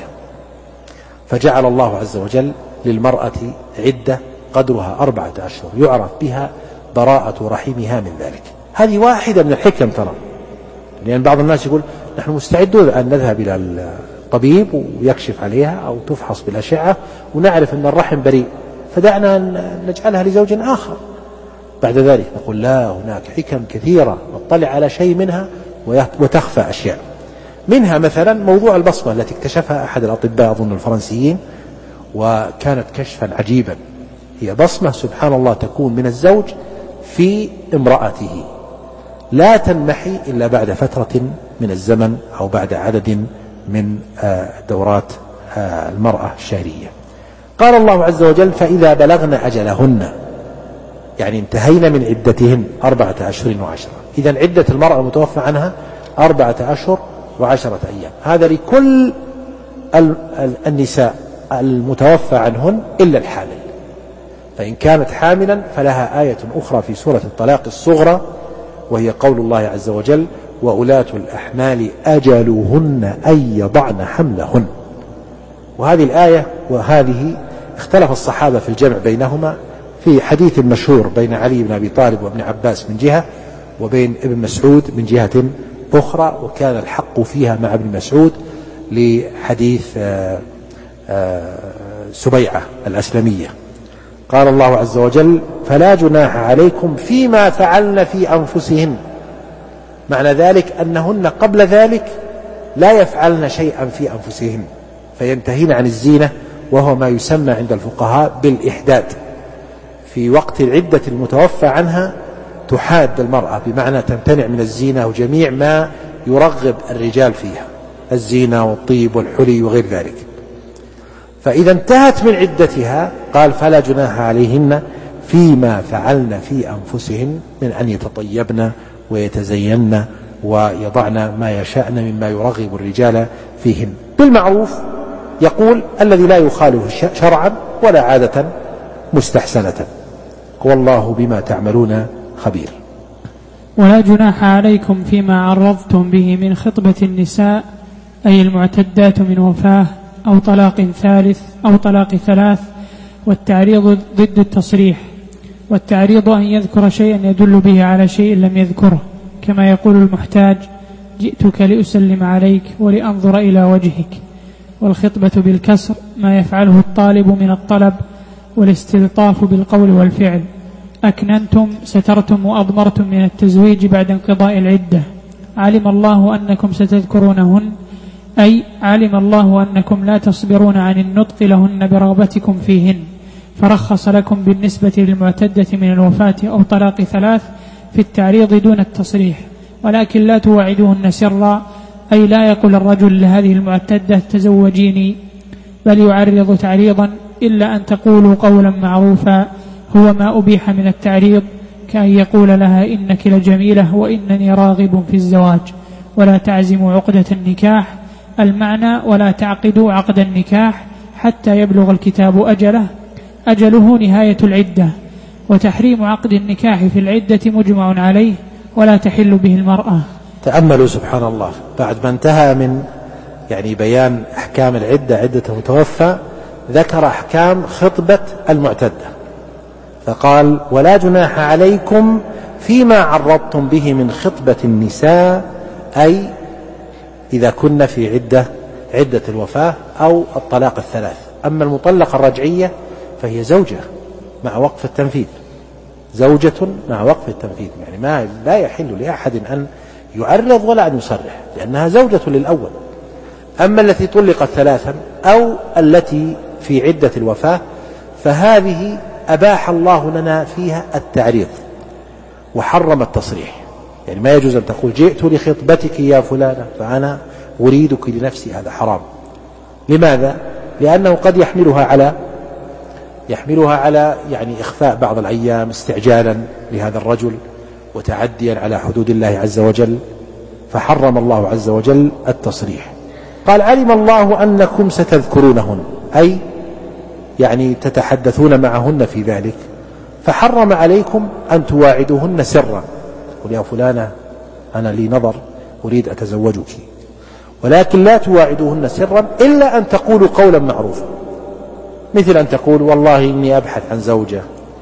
فجعل الله عز وجل للمرأة عدة قدرها 4 أشهر يعرف بها براءة رحمها من ذلك. هذه واحدة من الحكم ترى، لأن بعض الناس يقول نحن مستعدون أن نذهب إلى الطبيب ويكشف عليها أو تفحص بالأشعة ونعرف أن الرحم بريء، فدعنا نجعلها لزوج آخر. بعد ذلك نقول لا، هناك حكم كثيرة نطلع على شيء منها وتخفى أشياء منها. مثلا موضوع البصمة التي اكتشفها أحد الأطباء أظن الفرنسيين، وكانت كشفا عجيبا. هي بصمة سبحان الله تكون من الزوج في امرأته، لا تنمحي إلا بعد فترة من الزمن أو بعد عدد من دورات المرأة الشهرية. قال الله عز وجل فإذا بلغن أجلهن، يعني انتهينا من عدتهن 4 أشهر و10. إذن عدة المرأة المتوفى عنها 4 أشهر و10 أيام. هذا لكل النساء المتوفى عنهن إلا الحامل. فإن كانت حاملا فلها آية أخرى في سورة الطلاق الصغرى، وهي قول الله عز وجل وأولاة الأحمال أجلهن أن يضعن حملهن. وهذه الآية وهذه اختلف الصحابة في الجمع بينهما في حديث مشهور بين علي بن أبي طالب وابن عباس من جهة وبين ابن مسعود من جهة أخرى، وكان الحق فيها مع ابن مسعود لحديث سبيعة الأسلمية. قال الله عز وجل فلا جناح عليكم فيما فعلن في أنفسهن، معنى ذلك أنهن قبل ذلك لا يفعلن شيئا في أنفسهن فينتهين عن الزينة، وهو ما يسمى عند الفقهاء بالإحداد. في وقت العدة المتوفى عنها تحاد المرأة، بمعنى تمتنع من الزينة وجميع ما يرغب الرجال فيها، الزينة والطيب والحلي وغير ذلك. فإذا انتهت من عدتها قال فلا جناح عليهن فيما فعلن في أنفسهن من أن يتطيبن ويتزين ويضعن ما يشاءن مما يرغب الرجال فيهن بالمعروف، يقول الذي لا يخالف شرعا ولا عادة مستحسنة، والله بما تعملون خبير.
ولا جناح عليكم فيما عرضتم به من خطبة النساء، أي المعتدات من وفاة أو طلاق ثالث أو طلاق 3، والتعريض ضد التصريح، والتعريض أن يذكر شيئا يدل به على شيء لم يذكره، كما يقول المحتاج: جئتك لأسلم عليك ولأنظر إلى وجهك. والخطبة بالكسر ما يفعله الطالب من الطلب والاستلطاف بالقول والفعل. أكننتم، سترتم وأضمرتم من التزويج بعد انقضاء العدة. علم الله أنكم ستذكرونهن، أي علم الله أنكم لا تصبرون عن النطق لهن برغبتكم فيهن، فرخص لكم بالنسبة للمعتدة من الوفاة أو طلاق 3 في التعريض دون التصريح، ولكن لا توعدوهن سرا، أي لا يقول الرجل لهذه المعتدة تزوجيني، بل يعرض تعريضا، إلا أن تقولوا قولا معروفا هو ما أبيح من التعريض، كأن يقول لها: إنك لجميلة وإنني راغب في الزواج، ولا تعزموا عقدة النكاح. المعنى: ولا تعقدوا عقد النكاح حتى يبلغ الكتاب أجله نهاية العدة. وتحريم عقد النكاح في العدة مجمع عليه، ولا تحل به المرأة.
تأملوا سبحان الله، بعد ما انتهى من بيان أحكام العدة، عدة المتوفى، ذكر أحكام خطبة المعتدة، فقال: ولا جناح عليكم فيما عرضتم به من خطبة النساء، أي إذا كن في عدة الوفاة أو الطلاق 3. أما المطلقة الرجعية فهي زوجة مع وقف التنفيذ، زوجة مع وقف التنفيذ، لا يحل لأحد أن يعرض ولا أن يصرح، لأنها زوجة للأول. أما التي طلقت 3 أو التي في عدة الوفاة فهذه أباح الله لنا فيها التعريض وحرم التصريح. ما يجوز أن تقول: جئت لخطبتك يا فلانة فأنا أريدك لنفسي، هذا حرام. لماذا؟ لأنه قد يحملها على إخفاء بعض الأيام استعجالا لهذا الرجل وتعديا على حدود الله عز وجل، فحرم الله عز وجل التصريح. قال: علم الله أنكم ستذكرونهن، أي تتحدثون معهن في ذلك، فحرم عليكم أن تواعدوهن سرا، قل: يا فلانة أنا لي نظر أريد أتزوجك، ولكن لا تواعدوهن سرا إلا أن تقولوا قولا معروفا، مثل أن تقول: والله إني أبحث عن زوجة،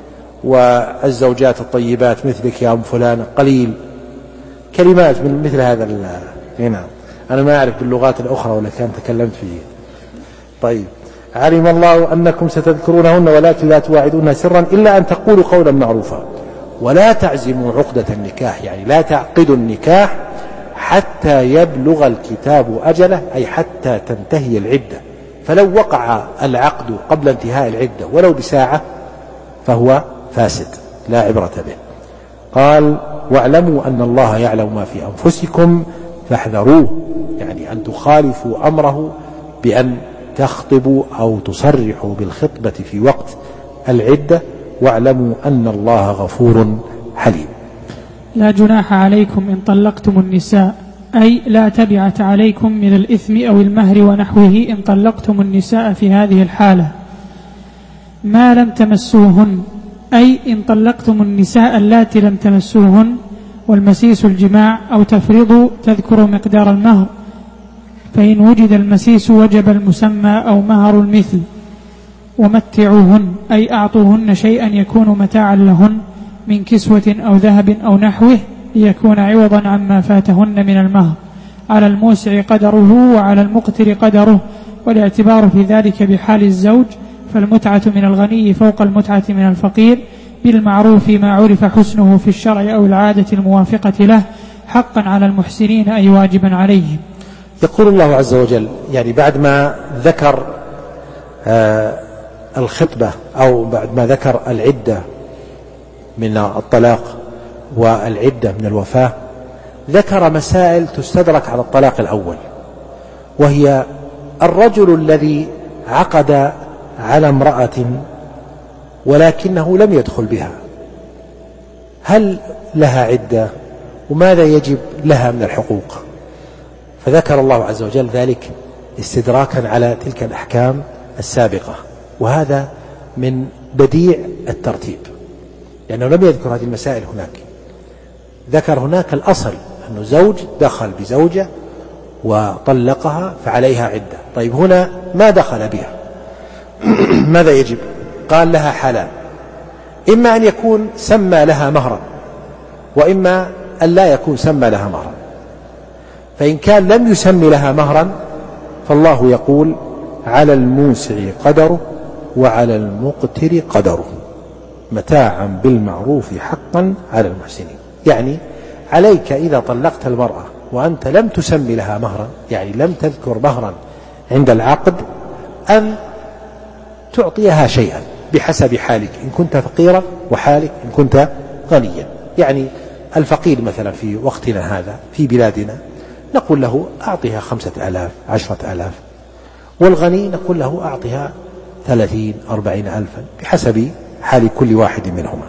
والزوجات الطيبات مثلك يا أم فلانة قليل، كلمات من مثل هذا. نعم، أنا ما أعرف باللغات الأخرى ولا كان تكلمت فيه. طيب، علم الله أنكم ستذكرونهن ولكن لا تواعدون سرا إلا أن تقولوا قولا معروفا، ولا تعزموا عقدة النكاح، لا تعقدوا النكاح حتى يبلغ الكتاب أجله، أي حتى تنتهي العدة. فلو وقع العقد قبل انتهاء العدة ولو بساعة فهو فاسد لا عبرة به. قال: واعلموا أن الله يعلم ما في أنفسكم فاحذروه، أن تخالفوا أمره بأن تخطبوا أو تصرحوا بالخطبة في وقت العدة، واعلموا أن الله غفور حليم.
لا جناح عليكم إن طلقتم النساء، أي لا تبعة عليكم من الإثم أو المهر ونحوه إن طلقتم النساء في هذه الحالة، ما لم تمسوهن، أي إن طلقتم النساء اللاتي لم تمسوهن، والمسيس الجماع، أو تفرضوا تذكروا مقدار المهر، فإن وجد المسيس وجب المسمى أو مهر المثل. ومتعوهن، أي أعطوهن شيئا يكون متاعا لهن من كسوة أو ذهب أو نحوه، ليكون عوضا عما فاتهن من المهر، على الموسع قدره وعلى المقتر قدره، والاعتبار في ذلك بحال الزوج، فالمتعة من الغني فوق المتعة من الفقير، بالمعروف ما عرف حسنه في الشرع أو العادة الموافقة له، حقا على المحسنين أي واجبا عليهم.
يقول الله عز وجل بعد ما ذكر الخطبة أو بعد ما ذكر العدة من الطلاق والعدة من الوفاة، ذكر مسائل تستدرك على الطلاق الأول، وهي الرجل الذي عقد على امرأة ولكنه لم يدخل بها، هل لها عدة؟ وماذا يجب لها من الحقوق؟ فذكر الله عز وجل ذلك استدراكا على تلك الأحكام السابقة، وهذا من بديع الترتيب، لأنه لم يذكر هذه المسائل هناك. ذكر هناك الأصل أنه زوج دخل بزوجة وطلقها فعليها عدة. طيب هنا ما دخل بها، ماذا يجب؟ قال لها حالان: إما أن يكون سمى لها مهرا، وإما أن لا يكون سمى لها مهرا. فإن كان لم يسمي لها مهرا فالله يقول على الموسع قدره وعلى المقتر قدره متاعا بالمعروف حقا على المحسنين. يعني عليك إذا طلقت المرأة وأنت لم تسمي لها مهرا، يعني لم تذكر مهرا عند العقد، أن تعطيها شيئا بحسب حالك، إن كنت فقيرا، وحالك إن كنت غنيا. يعني الفقير مثلا في وقتنا هذا في بلادنا نقول له أعطيها 5000 10,000، والغني نقول له أعطيها 30 40 ألفا بحسب حال كل واحد منهما.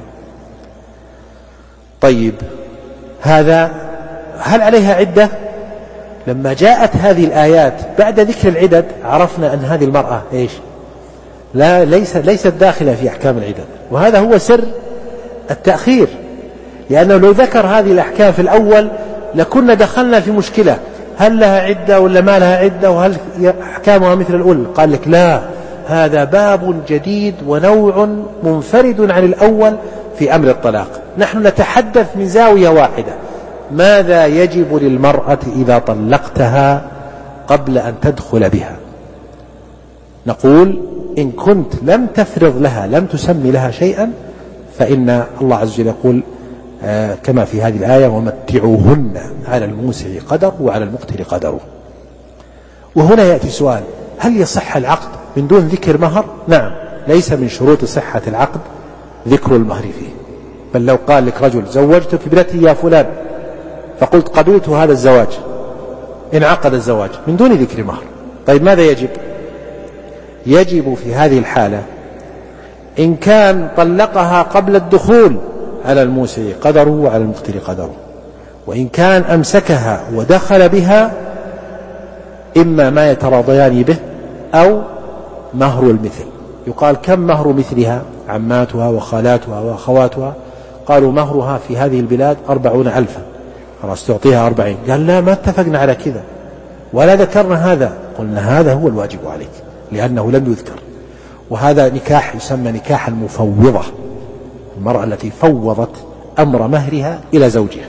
طيب هذا هل عليها عدة؟ لما جاءت هذه الآيات بعد ذكر العدد عرفنا أن هذه المرأة إيش؟ ليست داخلة في أحكام العدد، وهذا هو سر التأخير، لأنه لو ذكر هذه الأحكام في الأول لكنا دخلنا في مشكلة، هل لها عدة ولا ما لها عدة، وهل أحكامها مثل الأولى؟ قال لك لا، هذا باب جديد ونوع منفرد عن الأول في أمر الطلاق. نحن نتحدث من زاوية واحدة: ماذا يجب للمرأة إذا طلقتها قبل أن تدخل بها؟ نقول إن كنت لم تفرض لها، لم تسمي لها شيئا، فإن الله عز وجل يقول كما في هذه الآية: ومتعوهن على الموسع قدر وعلى المقتر قدره. وهنا يأتي سؤال: هل يصح العقد من دون ذكر مهر؟ نعم، ليس من شروط صحة العقد ذكر المهر فيه، بل لو قال لك رجل: زوجتك ابنتي يا فلان، فقلت قبلت هذا الزواج، انعقد الزواج من دون ذكر مهر. طيب ماذا يجب؟ يجب في هذه الحالة إن كان طلقها قبل الدخول على الموسع قدره وعلى المقتر قدره، وإن كان أمسكها ودخل بها إما ما يتراضيان به أو مهر المثل. يقال: كم مهر مثلها؟ عماتها وخالاتها وأخواتها. قالوا: مهرها في هذه البلاد 40,000، خلاص تعطيها 40. قال: لا، ما اتفقنا على كذا ولا ذكرنا هذا. قلنا: هذا هو الواجب عليك لأنه لم يذكر. وهذا نكاح يسمى نكاح المفوضة، المرأة التي فوضت أمر مهرها إلى زوجها.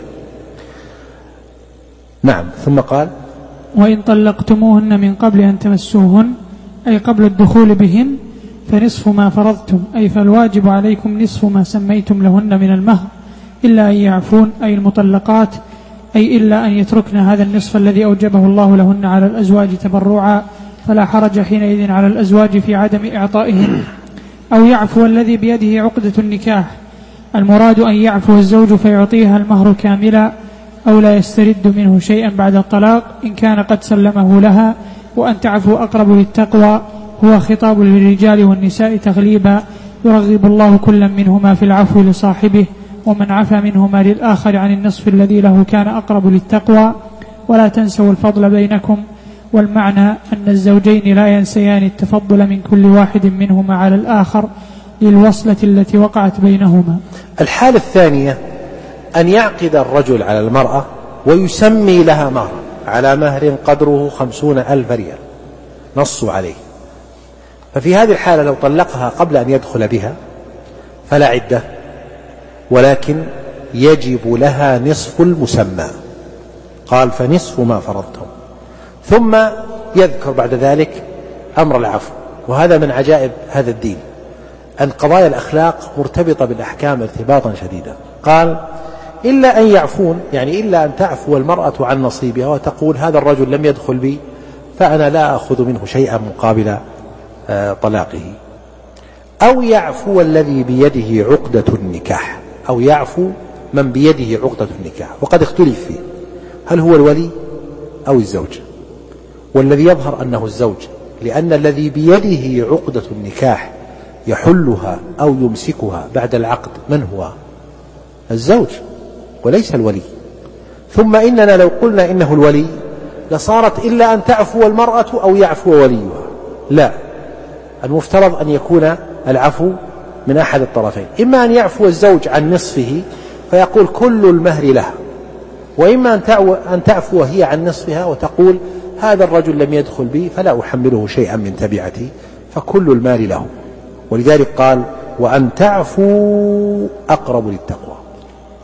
نعم. ثم قال:
وإن طلقتموهن من قبل أن تمسوهن، أي قبل الدخول بهن، فنصف ما فرضتم، أي فالواجب عليكم نصف ما سميتم لهن من المهر، إلا أن يعفون، أي المطلقات، أي إلا أن يتركن هذا النصف الذي أوجبه الله لهن على الأزواج تبرعا، فلا حرج حينئذ على الأزواج في عدم إعطائهن. أو يعفو الذي بيده عقدة النكاح، المراد أن يعفو الزوج فيعطيها المهر كاملا، أو لا يسترد منه شيئا بعد الطلاق إن كان قد سلمه لها. وأن تعفو أقرب للتقوى، هو خطاب للرجال والنساء تغليبا، يرغب الله كلا منهما في العفو لصاحبه، ومن عفى منهما للآخر عن النصف الذي له كان أقرب للتقوى. ولا تنسوا الفضل بينكم، والمعنى أن الزوجين لا ينسيان التفضل من كل واحد منهما على الآخر للوصلة التي وقعت بينهما.
الحالة الثانية أن يعقد الرجل على المرأة ويسمي لها مهر على مهر قدره 50,000 ريال، نصوا عليه. ففي هذه الحالة لو طلقها قبل أن يدخل بها فلا عدة، ولكن يجب لها نصف المسمى. قال: فنصف ما فرضتم. ثم يذكر بعد ذلك أمر العفو. وهذا من عجائب هذا الدين، أن قضايا الأخلاق مرتبطة بالأحكام ارتباطا شديدا. قال: إلا أن يعفون، يعني إلا أن تعفو المرأة عن نصيبها وتقول: هذا الرجل لم يدخل بي فأنا لا أخذ منه شيئا مقابل طلاقه. أو يعفو الذي بيده عقدة النكاح، أو يعفو من بيده عقدة النكاح. وقد اختلف فيه، هل هو الولي أو الزوج؟ والذي يظهر أنه الزوج، لأن الذي بيده عقدة النكاح يحلها أو يمسكها بعد العقد من هو؟ الزوج وليس الولي. ثم إننا لو قلنا إنه الولي لصارت إلا أن تعفو المرأة أو يعفو وليها. لا، المفترض أن يكون العفو من أحد الطرفين، إما أن يعفو الزوج عن نصفه فيقول كل المهر لها، وإما أن تعفو هي عن نصفها وتقول: هذا الرجل لم يدخل بي فلا أحمله شيئا من تبعتي فكل المال له. ولذلك قال: وأن تعفو أقرب للتقوى،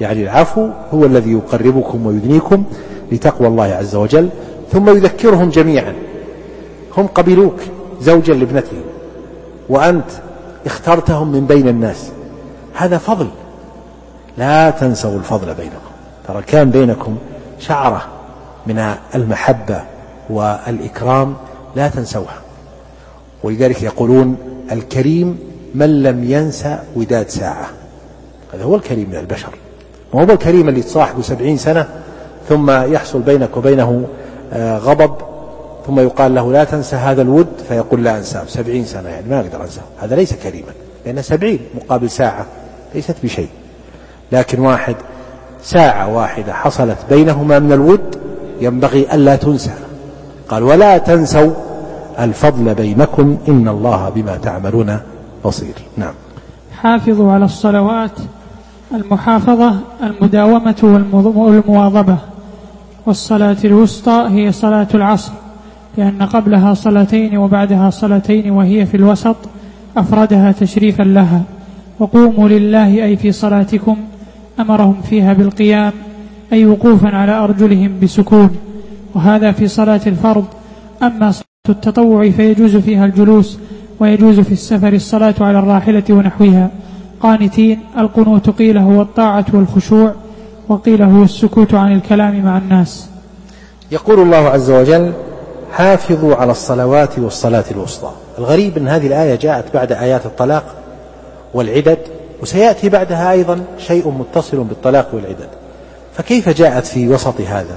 يعني العفو هو الذي يقربكم ويدنيكم لتقوى الله عز وجل. ثم يذكرهم جميعا، هم قبلوك زوجا لابنتهم وأنت اخترتهم من بين الناس، هذا فضل، لا تنسوا الفضل بينكم، ترى كان بينكم شعرة من المحبة والإكرام لا تنسوها. ولذلك يقولون الكريم من لم ينسى وداد ساعة، هذا هو الكريم من البشر. ما هو الكريم اللي تصاحبه 70 سنة ثم يحصل بينك وبينه غضب ثم يقال له لا تنسى هذا الود فيقول لا أنساه 70 سنة، يعني ما أقدر أنساه، هذا ليس كريما، لأن 70 مقابل ساعة ليست بشيء. لكن واحد ساعة واحدة حصلت بينهما من الود ينبغي ألا تنسى، قال ولا تنسوا الفضل بينكم إن الله بما تعملون بصير. نعم.
حافظوا على الصلوات، المحافظة المداومة والمواظبة، والصلاة الوسطى هي صلاة العصر، لأن قبلها صلاتين وبعدها صلاتين وهي في الوسط، أفردها تشريفا لها. وقوموا لله أي في صلاتكم، أمرهم فيها بالقيام أي وقوفا على أرجلهم بسكون، وهذا في صلاة الفرض. أما صلاة التطوع فيجوز فيها الجلوس، ويجوز في السفر الصلاة على الراحلة ونحوها. قانتين، القنوت قيل هو الطاعة والخشوع، وقيل هو السكوت عن الكلام مع الناس.
يقول الله عز وجل حافظوا على الصلوات والصلاة الوسطى. الغريب أن هذه الآية جاءت بعد آيات الطلاق والعدد، وسيأتي بعدها أيضا شيء متصل بالطلاق والعدد، فكيف جاءت في وسط هذا؟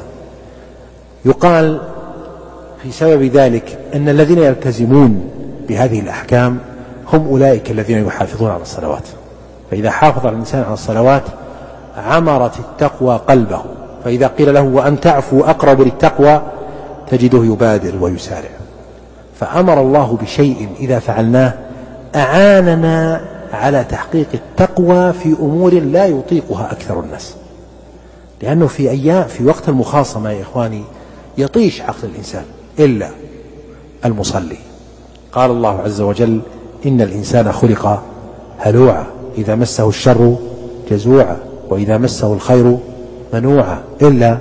يقال في سبب ذلك أن الذين يلتزمون بهذه الأحكام هم أولئك الذين يحافظون على الصلوات، فإذا حافظ الإنسان على الصلوات عمرت التقوى قلبه، فإذا قيل له وأن تعفو أقرب للتقوى تجده يبادر ويسارع. فأمر الله بشيء إذا فعلناه أعاننا على تحقيق التقوى في أمور لا يطيقها أكثر الناس، لأنه في وقت المخاصمة يا إخواني يطيش عقل الإنسان إلا المصلي. قال الله عز وجل إن الإنسان خلق هلوعا إذا مسه الشر جزوعا وإذا مسه الخير منوعا إلا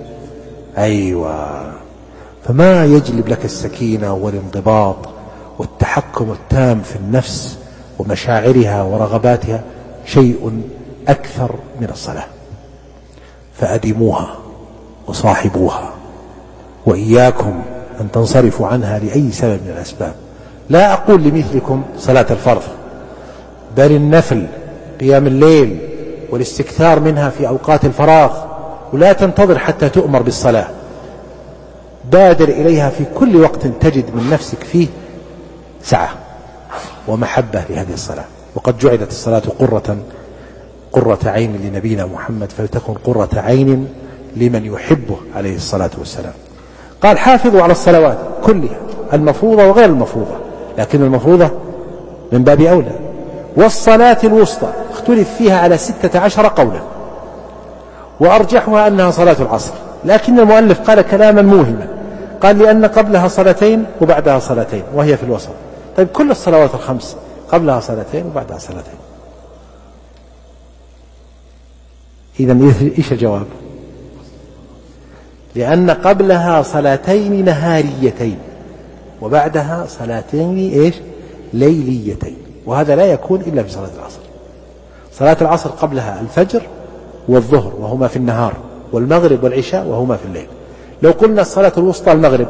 فما يجلب لك السكينة والانضباط والتحكم التام في النفس ومشاعرها ورغباتها شيء أكثر من الصلاة، فأدموها وصاحبوها، وإياكم أن تنصرفوا عنها لأي سبب من الأسباب. لا أقول لمثلكم صلاة الفرض، بل النفل قيام الليل والاستكثار منها في أوقات الفراغ، ولا تنتظر حتى تؤمر بالصلاة، بادر إليها في كل وقت تجد من نفسك فيه سعة ومحبة لهذه الصلاة. وقد جعلت الصلاة قرة عين لنبينا محمد، فلتكن قرة عين لمن يحبه عليه الصلاة والسلام. قال حافظوا على الصلوات كلها، المفروضة وغير المفروضة، لكن المفروضة من باب أولى. والصلاة الوسطى اختلف فيها على 16 قولا، وأرجحها أنها صلاة العصر، لكن المؤلف قال كلاما موهما، قال لأن قبلها صلاتين وبعدها صلاتين وهي في الوسط. طيب كل الصلوات الخمس قبلها صلاتين وبعدها صلاتين، إذن إيش الجواب؟ لأن قبلها صلاتين نهاريتين وبعدها صلاتين ليليتين، وهذا لا يكون إلا في صلاة العصر. صلاة العصر قبلها الفجر والظهر وهما في النهار، والمغرب والعشاء وهما في الليل. لو قلنا الصلاة الوسطى المغرب،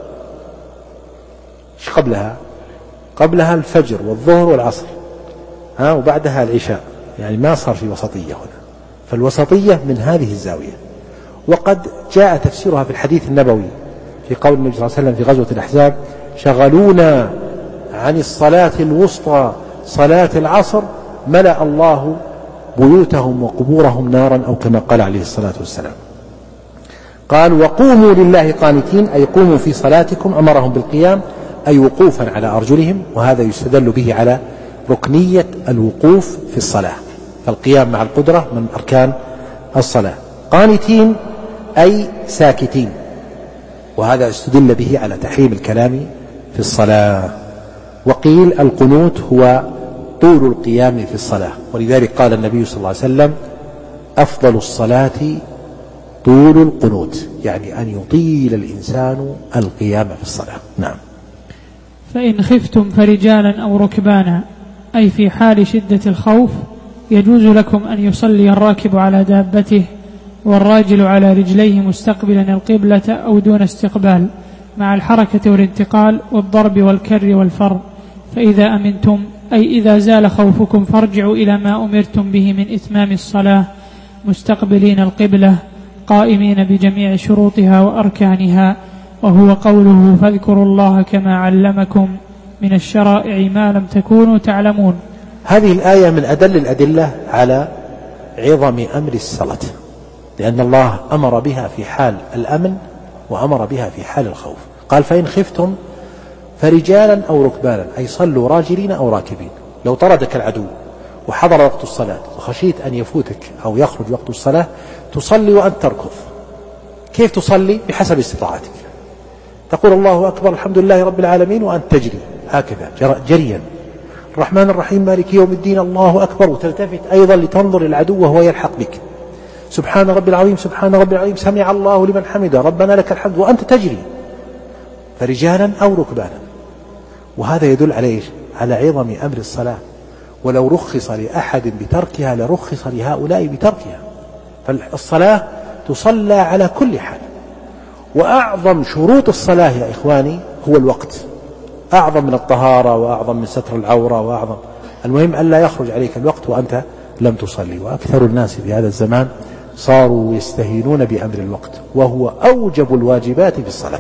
إيش قبلها الفجر والظهر والعصر، وبعدها العشاء، يعني ما صار في وسطية هنا، فالوسطية من هذه الزاوية. وقد جاء تفسيرها في الحديث النبوي في قول النبي صلى الله عليه وسلم في غزوة الأحزاب شغلونا عن الصلاة الوسطى صلاة العصر ملأ الله بيوتهم وقبورهم نارا، أو كما قال عليه الصلاة والسلام. قال وقوموا لله قانتين، أي قوموا في صلاتكم، أمرهم بالقيام أي وقوفا على أرجلهم، وهذا يستدل به على ركنية الوقوف في الصلاة، فالقيام مع القدرة من أركان الصلاة. قانتين أي ساكتين، وهذا استدل به على تحريم الكلام في الصلاة. وقيل القنوت هو طول القيام في الصلاة، ولذلك قال النبي صلى الله عليه وسلم أفضل الصلاة طول القنوت، يعني أن يطيل الإنسان القيام في الصلاة. نعم.
فإن خفتم فرجالا أو ركبانا، أي في حال شدة الخوف يجوز لكم أن يصلي الراكب على دابته والراجل على رجليه مستقبلا القبلة أو دون استقبال، مع الحركة والانتقال والضرب والكر والفر. فإذا أمنتم، أي إذا زال خوفكم، فارجعوا إلى ما أمرتم به من إتمام الصلاة مستقبلين القبلة قائمين بجميع شروطها وأركانها، وهو قوله فاذكروا الله كما علمكم من الشرائع ما لم تكونوا تعلمون.
هذه الآية من أدل الأدلة على عظم أمر الصلاة، لأن الله أمر بها في حال الأمن وأمر بها في حال الخوف. قال فإن خفتم فرجالا أو ركبانا، أي صلوا راجلين أو راكبين. لو طردك العدو وحضر وقت الصلاة وخشيت أن يفوتك أو يخرج وقت الصلاة، تصلي وأنت تركض. كيف تصلي؟ بحسب استطاعتك. تقول الله أكبر الحمد لله رب العالمين وأنت تجري هكذا جريا، الرحمن الرحيم مالك يوم الدين الله أكبر، وتلتفت أيضا لتنظر العدو وهو يلحق بك، سبحان رب العظيم سبحان رب العظيم سمع الله لمن حمده ربنا لك الحمد، وأنت تجري. فرجالا أو ركبانا، وهذا يدل على عظم أمر الصلاة. ولو رخص لأحد بتركها لرخص لهؤلاء بتركها. فالصلاة تصلى على كل حال. وأعظم شروط الصلاة يا إخواني هو الوقت، أعظم من الطهارة وأعظم من ستر العورة وأعظم. المهم أن لا يخرج عليك الوقت وأنت لم تصلي. وأكثر الناس في هذا الزمان صاروا يستهينون بأمر الوقت، وهو أوجب الواجبات في الصلاة.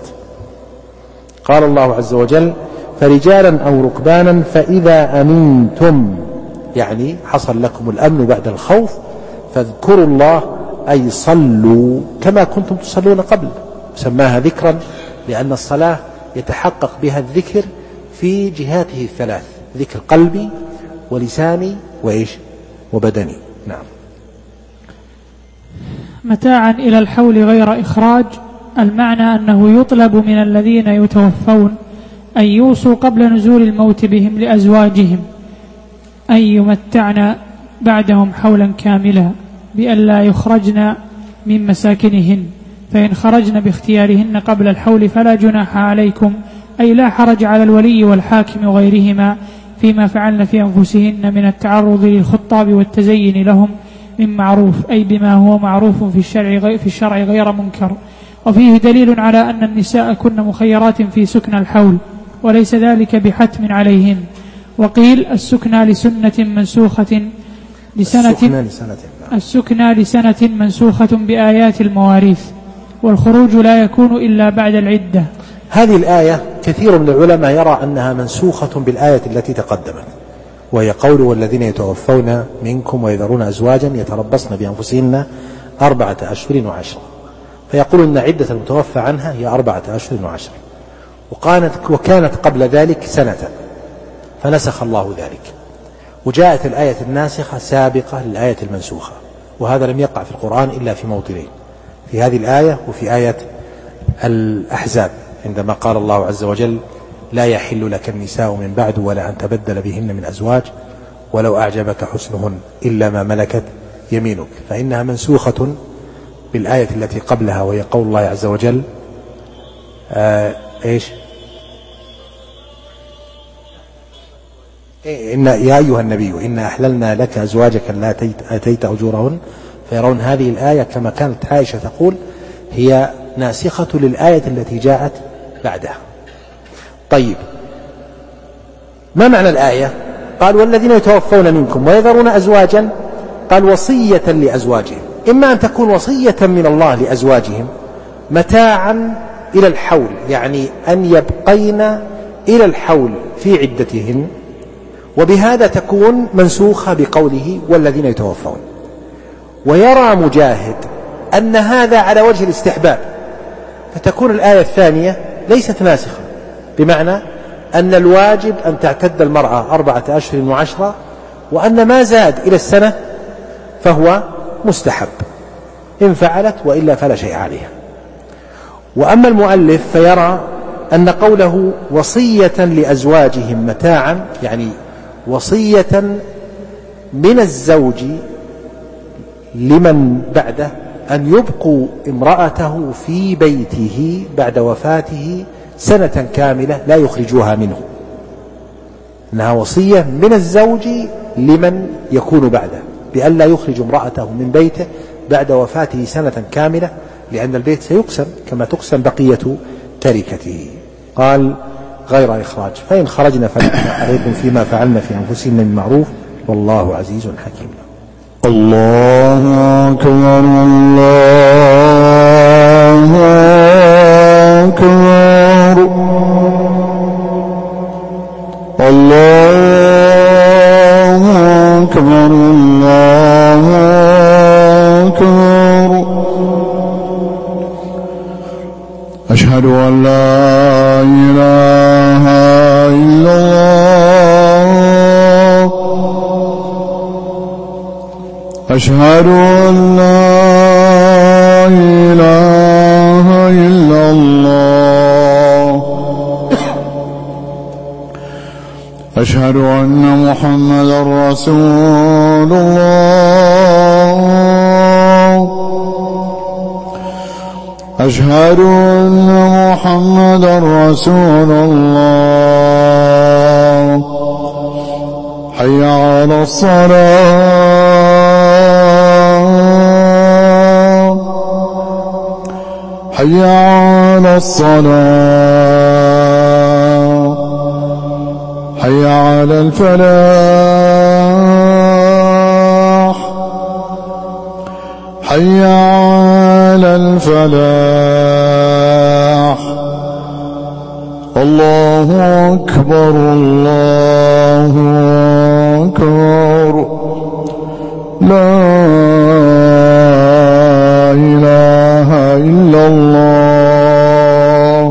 قال الله عز وجل فرجالا أو ركبانا فإذا أمنتم، يعني حصل لكم الأمن بعد الخوف، فاذكروا الله أي صلوا كما كنتم تصلون قبل. سماها ذكرا لأن الصلاة يتحقق بها الذكر في جهاته الثلاث، ذكر قلبي ولساني وبدني. نعم.
متاعا إلى الحول غير إخراج، المعنى أنه يطلب من الذين يتوفون أن يوصوا قبل نزول الموت بهم لأزواجهم أن يمتعن بعدهم حولا كاملا بأن لا يخرجن من مساكنهن، فإن خرجن باختيارهن قبل الحول فلا جناح عليكم، أي لا حرج على الولي والحاكم وغيرهما فيما فعلن في أنفسهن من التعرض للخطاب والتزين لهم من معروف، أي بما هو معروف في الشرع غير منكر. وفيه دليل على أن النساء كن مخيرات في سكن الحول، وليس ذلك بحتم عليهن. وقيل السكنى لسنة منسوخة بآيات المواريث، والخروج لا يكون إلا بعد العدة.
هذه الآية كثير من العلماء يرى أنها منسوخة بالآية التي تقدمت، وهي قوله والذين يتوفون منكم ويذرون أزواجا يتربصن بأنفسهن 4 أشهر و10، فيقول إن عدة المتوفى عنها هي 4 أشهر و10، وكانت قبل ذلك سنة، فنسخ الله ذلك. وجاءت الآية الناسخة سابقة للآية المنسوخة، وهذا لم يقع في القرآن إلا في موطنين، في هذه الآية وفي آية الأحزاب، عندما قال الله عز وجل لا يحل لك النساء من بعد ولا أن تبدل بهن من أزواج ولو أعجبك حسنهن إلا ما ملكت يمينك، فإنها منسوخة بالآية التي قبلها، وهي قول الله عز وجل إن يا أيها النبي إن أحللنا لك أزواجك لا أتيت أجورهن، فيرون هذه الآية كما كانت عائشة تقول هي ناسخة للآية التي جاءت بعدها. طيب، ما معنى الآية؟ قال والذين يتوفون منكم ويذرون أزواجا، قال وصية لأزواجهم، إما أن تكون وصية من الله لأزواجهم متاعا إلى الحول، يعني أن يبقين إلى الحول في عدتهن، وبهذا تكون منسوخة بقوله والذين يتوفون. ويرى مجاهد أن هذا على وجه الاستحباب، فتكون الآية الثانية ليست ناسخة، بمعنى أن الواجب أن تعتد المرأة 4 أشهر و10، وأن ما زاد إلى السنة فهو مستحب إن فعلت، وإلا فلا شيء عليها. وأما المؤلف فيرى أن قوله وصية لأزواجهم متاعا، يعني وصية من الزوج لمن بعده أن يبقوا امرأته في بيته بعد وفاته سنة كاملة لا يخرجوها منه، إنها وصية من الزوج لمن يكون بعده بأن لا يخرج امرأته من بيته بعد وفاته سنة كاملة، لأن البيت سيقسم كما تقسم بقية تركته. قال غير إخراج، فإن خرجنا فلا عليكم فيما فعلنا في أنفسنا من معروف والله عزيز حكيم.
الله أكبر الله أكبر الله أكبر الله أكبر. أشهد أن لا إله إلا الله أشهد أن لا إله إلا الله أشهد أن محمدا رسول الله أشهد أن محمدا رسول الله. حي على الصلاة حي على الصلاة حي على الفلاح حي على الفلاح. الله أكبر الله أكبر لا إله إلا الله.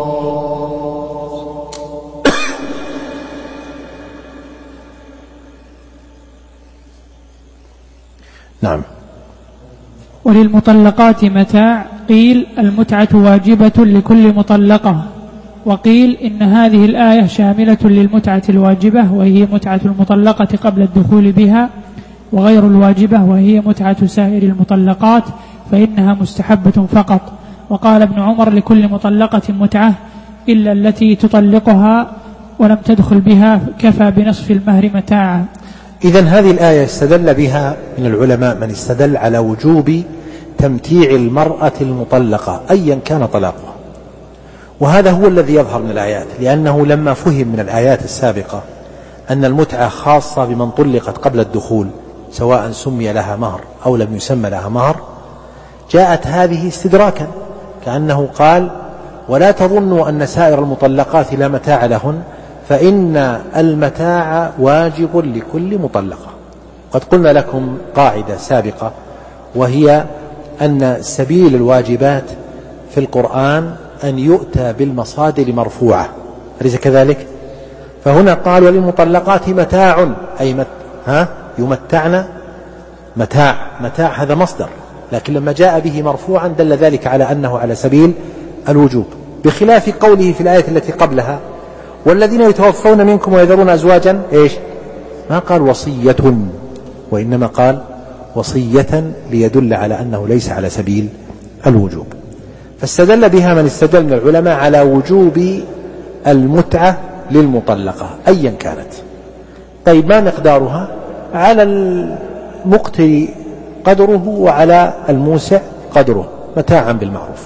نعم.
وللمطلقات متاع، قيل المتعة واجبة لكل مطلقة، وقيل إن هذه الآية شاملة للمتعة الواجبة وهي متعة المطلقة قبل الدخول بها، وغير الواجبة وهي متعة سائر المطلقات فإنها مستحبة فقط. وقال ابن عمر لكل مطلقة متعة إلا التي تطلقها ولم تدخل بها كفى بنصف المهر متاعا.
إذن هذه الآية استدل بها من العلماء من استدل على وجوب تمتيع المرأة المطلقة أيا كان طلاقها، وهذا هو الذي يظهر من الآيات، لأنه لما فهم من الآيات السابقة أن المتعة خاصة بمن طلقت قبل الدخول سواء سمي لها مهر أو لم يسمى لها مهر، جاءت هذه استدراكا، كأنه قال ولا تظنوا أن سائر المطلقات لا متاع لهن فإن المتاع واجب لكل مطلقة. قد قلنا لكم قاعدة سابقة، وهي أن سبيل الواجبات في القرآن أن يؤتى بالمصادر مرفوعة، أليس كذلك؟ فهنا قال وللمطلقات متاع، أي يمتعن متاع هذا مصدر، لكن لما جاء به مرفوعا دل ذلك على أنه على سبيل الوجوب، بخلاف قوله في الآية التي قبلها والذين يتوفون منكم ويذرون أزواجا إيش؟ ما قال وصية، وإنما قال وصية ليدل على أنه ليس على سبيل الوجوب. فاستدل بها من استدل من العلماء على وجوب المتعة للمطلقة أيا كانت. طيب ما مقدارها؟ على المقتر قدره وعلى الموسع قدره، متاعا بالمعروف.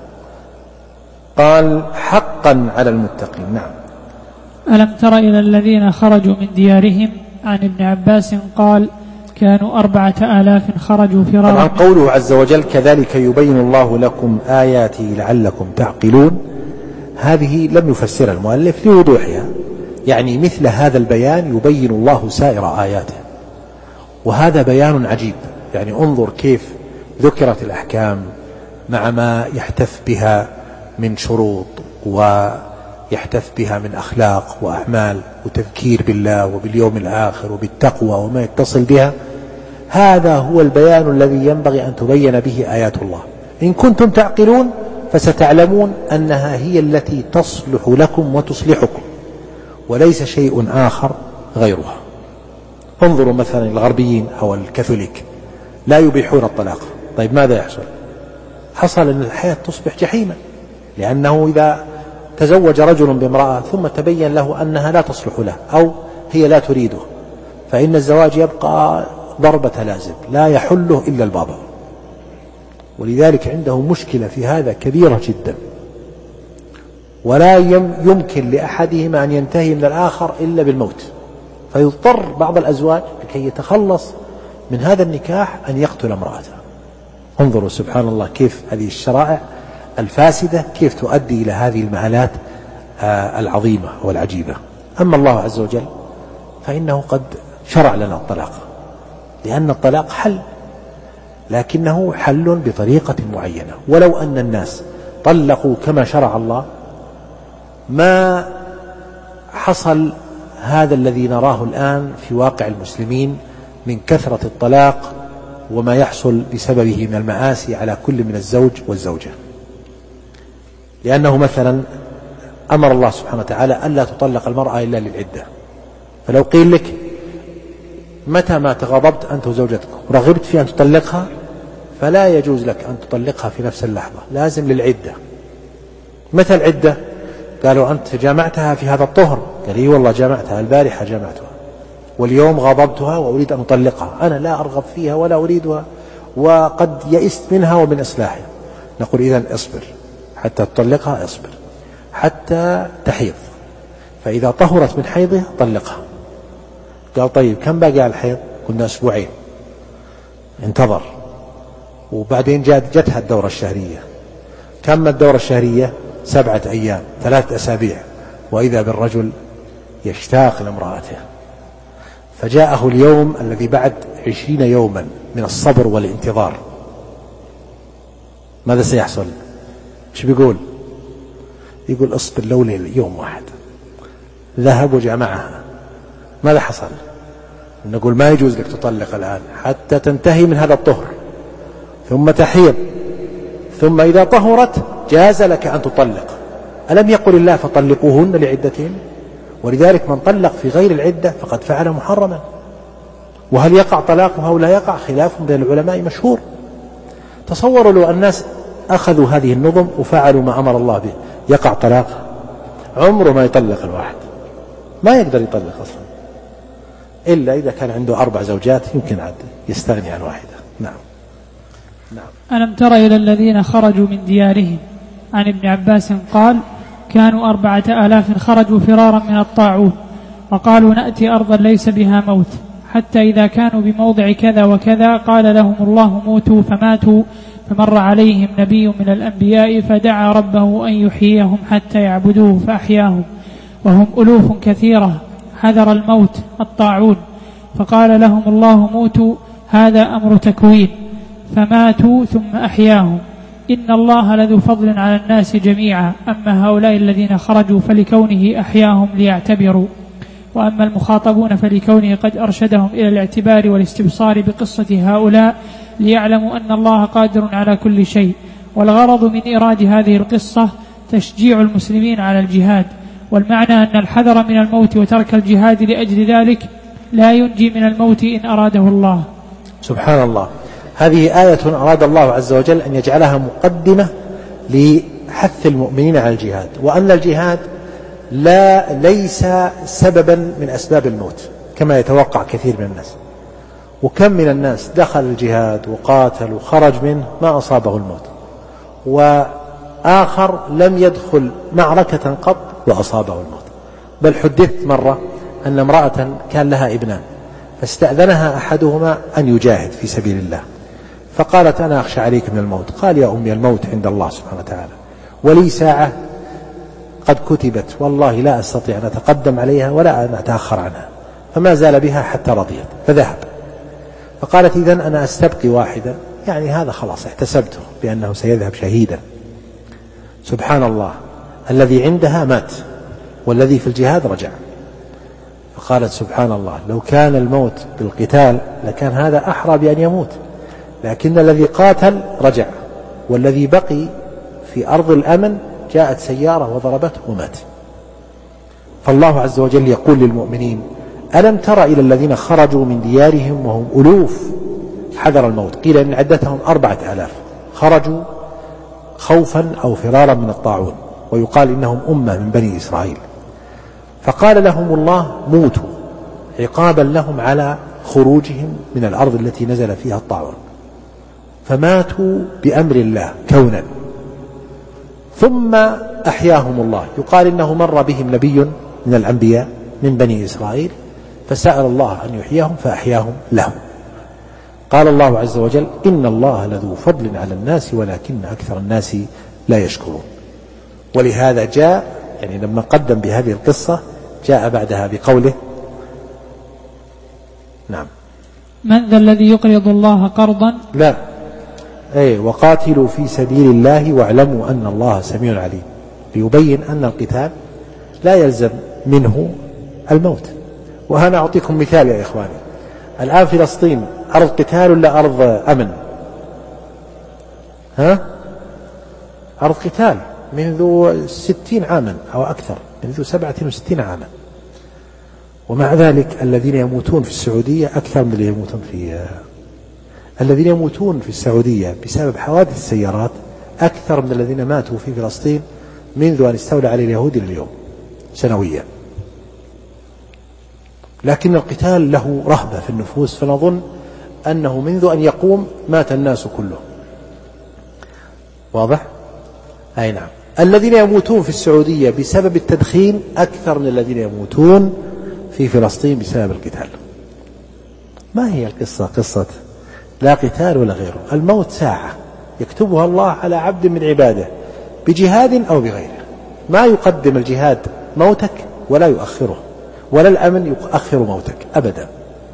قال حقا على المتقين. نعم.
ألم تر إلى الذين خرجوا من ديارهم عن ابن عباس قال كانوا 4000 خرجوا فرارا.
طبعا قوله عز وجل كذلك يبين الله لكم آياته لعلكم تعقلون، هذه لم يفسر المؤلف لوضوحها، يعني مثل هذا البيان يبين الله سائر آياته، وهذا بيان عجيب. يعني انظر كيف ذكرت الأحكام مع ما يحتف بها من شروط ويحتف بها من أخلاق وأعمال وتذكير بالله وباليوم الآخر وبالتقوى وما يتصل بها. هذا هو البيان الذي ينبغي أن تبين به آيات الله. إن كنتم تعقلون فستعلمون أنها هي التي تصلح لكم وتصلحكم، وليس شيء آخر غيرها. انظروا مثلا الغربيين أو الكاثوليك لا يبيحون الطلاق. طيب ماذا يحصل؟ حصل أن الحياة تصبح جحيما، لأنه إذا تزوج رجل بامرأة ثم تبين له أنها لا تصلح له أو هي لا تريده، فإن الزواج يبقى ضربة لازم لا يحله إلا البابا. ولذلك عنده مشكلة في هذا كبيرة جدا، ولا يمكن لأحدهما أن ينتهي من الآخر إلا بالموت، فيضطر بعض الأزواج لكي يتخلص من هذا النكاح أن يقتل امرأته. انظروا سبحان الله كيف هذه الشرائع الفاسدة كيف تؤدي إلى هذه المآلات العظيمة والعجيبة. أما الله عز وجل فإنه قد شرع لنا الطلاق، لأن الطلاق حل، لكنه حل بطريقة معينة. ولو أن الناس طلقوا كما شرع الله ما حصل هذا الذي نراه الآن في واقع المسلمين من كثرة الطلاق وما يحصل بسببه من المآسي على كل من الزوج والزوجة. لأنه مثلا أمر الله سبحانه وتعالى ألا تطلق المرأة إلا للعدة، فلو قيل لك متى ما تغضبت أنت وزوجتك ورغبت في أن تطلقها فلا يجوز لك أن تطلقها في نفس اللحظة، لازم للعدة. متى العدة؟ قالوا أنت جامعتها في هذا الطهر، قال إيه والله جامعتها البارحة جامعتها واليوم غضبتها وأريد أن أطلقها، أنا لا أرغب فيها ولا أريدها وقد يئست منها ومن إصلاحها. نقول إذن اصبر حتى تطلقها، اصبر حتى تحيض، فإذا طهرت من حيضها طلقها. قال طيب كم باقي على الحيض؟ قلنا أسبوعين. انتظر، وبعدين جتها الدورة الشهرية. كم الدورة الشهرية؟ 7 أيام، 3 أسابيع، وإذا بالرجل يشتاق لامرأته، فجاءه اليوم الذي بعد 20 يوما من الصبر والانتظار. ماذا سيحصل؟ ايش بيقول؟ يقول اصبر لو يوم واحد. ذهب وجمعها. ماذا حصل؟ نقول ما يجوز لك تطلق الآن حتى تنتهي من هذا الطهر، ثم تحيض، ثم إذا طهرت جاز لك أن تطلق. ألم يقل الله فطلقوهن لعدتهن؟ ولذلك من طلق في غير العدة فقد فعل محرما. وهل يقع طلاقها أو لا يقع؟ خلاف بين العلماء مشهور. تصوروا لو الناس أخذوا هذه النظم وفعلوا ما أمر الله به، يقع طلاق؟ عمره ما يطلق الواحد، ما يقدر يطلق أصلا، إلا إذا كان عنده 4 زوجات يمكن عاد يستغني عن واحدة. نعم.
ألم تر إلى الذين خرجوا من ديارهم؟ عن ابن عباس قال كانوا 4000 خرجوا فرارا من الطاعون، وقالوا نأتي أرضا ليس بها موت، حتى إذا كانوا بموضع كذا وكذا قال لهم الله موتوا، فماتوا. فمر عليهم نبي من الأنبياء فدعا ربه أن يحييهم حتى يعبدوه فأحياهم، وهم ألوف كثيرة حذر الموت الطاعون، فقال لهم الله موتوا، هذا أمر تكوين، فماتوا ثم أحياهم. إن الله لذو فضل على الناس جميعا، أما هؤلاء الذين خرجوا فلكونه أحياهم ليعتبروا، وأما المخاطبون فلكونه قد أرشدهم إلى الاعتبار والاستبصار بقصة هؤلاء ليعلموا أن الله قادر على كل شيء. والغرض من إيراد هذه القصة تشجيع المسلمين على الجهاد، والمعنى أن الحذر من الموت وترك الجهاد لأجل ذلك لا ينجي من الموت إن أراده الله.
سبحان الله، هذه آية أراد الله عز وجل أن يجعلها مقدمة لحث المؤمنين على الجهاد، وأن الجهاد ليس سببا من أسباب الموت كما يتوقع كثير من الناس. وكم من الناس دخل الجهاد وقاتل وخرج منه ما أصابه الموت، وآخر لم يدخل معركة قط وأصابه الموت. بل حدثت مرة أن امرأة كان لها ابنان، فاستأذنها أحدهما أن يجاهد في سبيل الله، فقالت أنا أخشى عليك من الموت. قال يا أمي الموت عند الله سبحانه وتعالى، ولي ساعة قد كتبت والله لا أستطيع أن أتقدم عليها ولا أن أتأخر عنها. فما زال بها حتى رضيت فذهب. فقالت إذن أنا أستبقي واحدة، يعني هذا خلاص احتسبته بأنه سيذهب شهيدا. سبحان الله، الذي عندها مات والذي في الجهاد رجع. فقالت سبحان الله لو كان الموت بالقتال لكان هذا أحرى بأن يموت، لكن الذي قاتل رجع، والذي بقي في أرض الأمن جاءت سيارة وضربته ومات. فالله عز وجل يقول للمؤمنين ألم تر إلى الذين خرجوا من ديارهم وهم ألوف حذر الموت. قيل إن عدتهم 4000 خرجوا خوفا أو فرارا من الطاعون، ويقال إنهم أمة من بني إسرائيل. فقال لهم الله موتوا عقابا لهم على خروجهم من الأرض التي نزل فيها الطاعون، فماتوا بأمر الله كونا. ثم أحياهم الله. يقال إنه مر بهم نبي من الأنبياء من بني إسرائيل فسأل الله أن يحييهم فأحياهم له. قال الله عز وجل إن الله لذو فضل على الناس ولكن أكثر الناس لا يشكرون. ولهذا جاء يعني لما قدم بهذه القصة جاء بعدها بقوله نعم
من ذا الذي يقرض الله قرضا
لا وقاتلوا في سبيل الله واعلموا أن الله سميع عليم، ليبين أن القتال لا يلزم منه الموت. وأنا أعطيكم مثال يا إخواني. الآن فلسطين أرض قتال ولا أرض أمن؟ أرض قتال منذ 60 عاما أو أكثر، منذ 67 عاما. ومع ذلك الذين يموتون في السعودية أكثر من الذين يموتون في السعودية بسبب حوادث السيارات أكثر من الذين ماتوا في فلسطين منذ أن استولى عليه اليهود إلى اليوم سنويا. لكن القتال له رهبة في النفوس، فنظن أنه منذ أن يقوم مات الناس كلهم. واضح؟ أي نعم. الذين يموتون في السعودية بسبب التدخين أكثر من الذين يموتون في فلسطين بسبب القتال. ما هي القصة؟ قصة لا قتال ولا غيره. الموت ساعة يكتبها الله على عبد من عباده بجهاد أو بغيره. ما يقدم الجهاد موتك ولا يؤخره، ولا الأمن يؤخر موتك أبدا.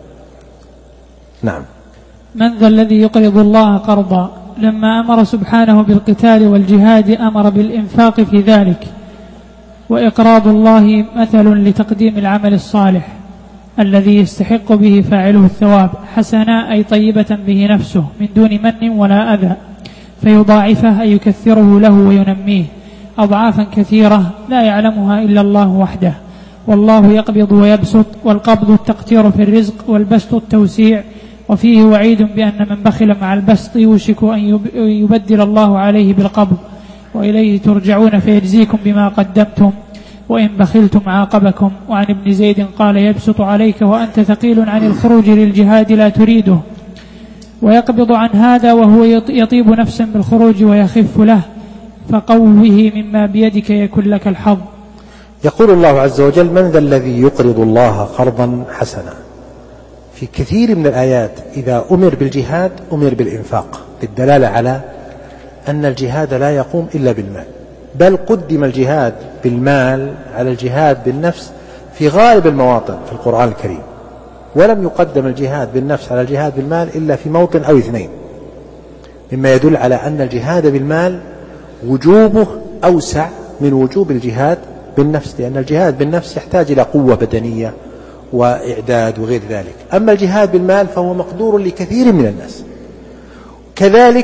نعم.
من ذا الذي يقرض الله قرضا؟ لما أمر سبحانه بالقتال والجهاد أمر بالإنفاق في ذلك. وإقراض الله مثل لتقديم العمل الصالح الذي يستحق به فاعله الثواب حسنا، أي طيبة به نفسه من دون من ولا أذى، فيضاعفه أي يكثره له وينميه أضعافا كثيرة لا يعلمها إلا الله وحده. والله يقبض ويبسط، والقبض التقتير في الرزق والبسط التوسيع. وفيه وعيد بأن من بخل مع البسط يوشك أن يبدل الله عليه بالقبض، وإليه ترجعون فيجزيكم بما قدمتم، وإن بخلتم عاقبكم. وعن ابن زيد قال يبسط عليك وأنت ثقيل عن الخروج للجهاد لا تريده، ويقبض عن هذا وهو يطيب نفسا بالخروج ويخف له، فقوه مما بيدك يكن لك الحظ.
يقول الله عز وجل من ذا الذي يقرض الله قرضا حسنا. في كثير من الآيات إذا أمر بالجهاد أمر بالإنفاق، للدلالة على أن الجهاد لا يقوم إلا بالمال، بل قدم الجهاد بالمال على الجهاد بالنفس في غالب المواطن في القرآن الكريم، ولم يقدم الجهاد بالنفس على الجهاد بالمال إلا في موطن أو اثنين، مما يدل على أن الجهاد بالمال وجوبه أوسع من وجوب الجهاد بالنفس، لأن الجهاد بالنفس يحتاج إلى قوة بدنية وإعداد وغير ذلك. أما الجهاد بالمال فهو مقدور لكثير من الناس. كذلك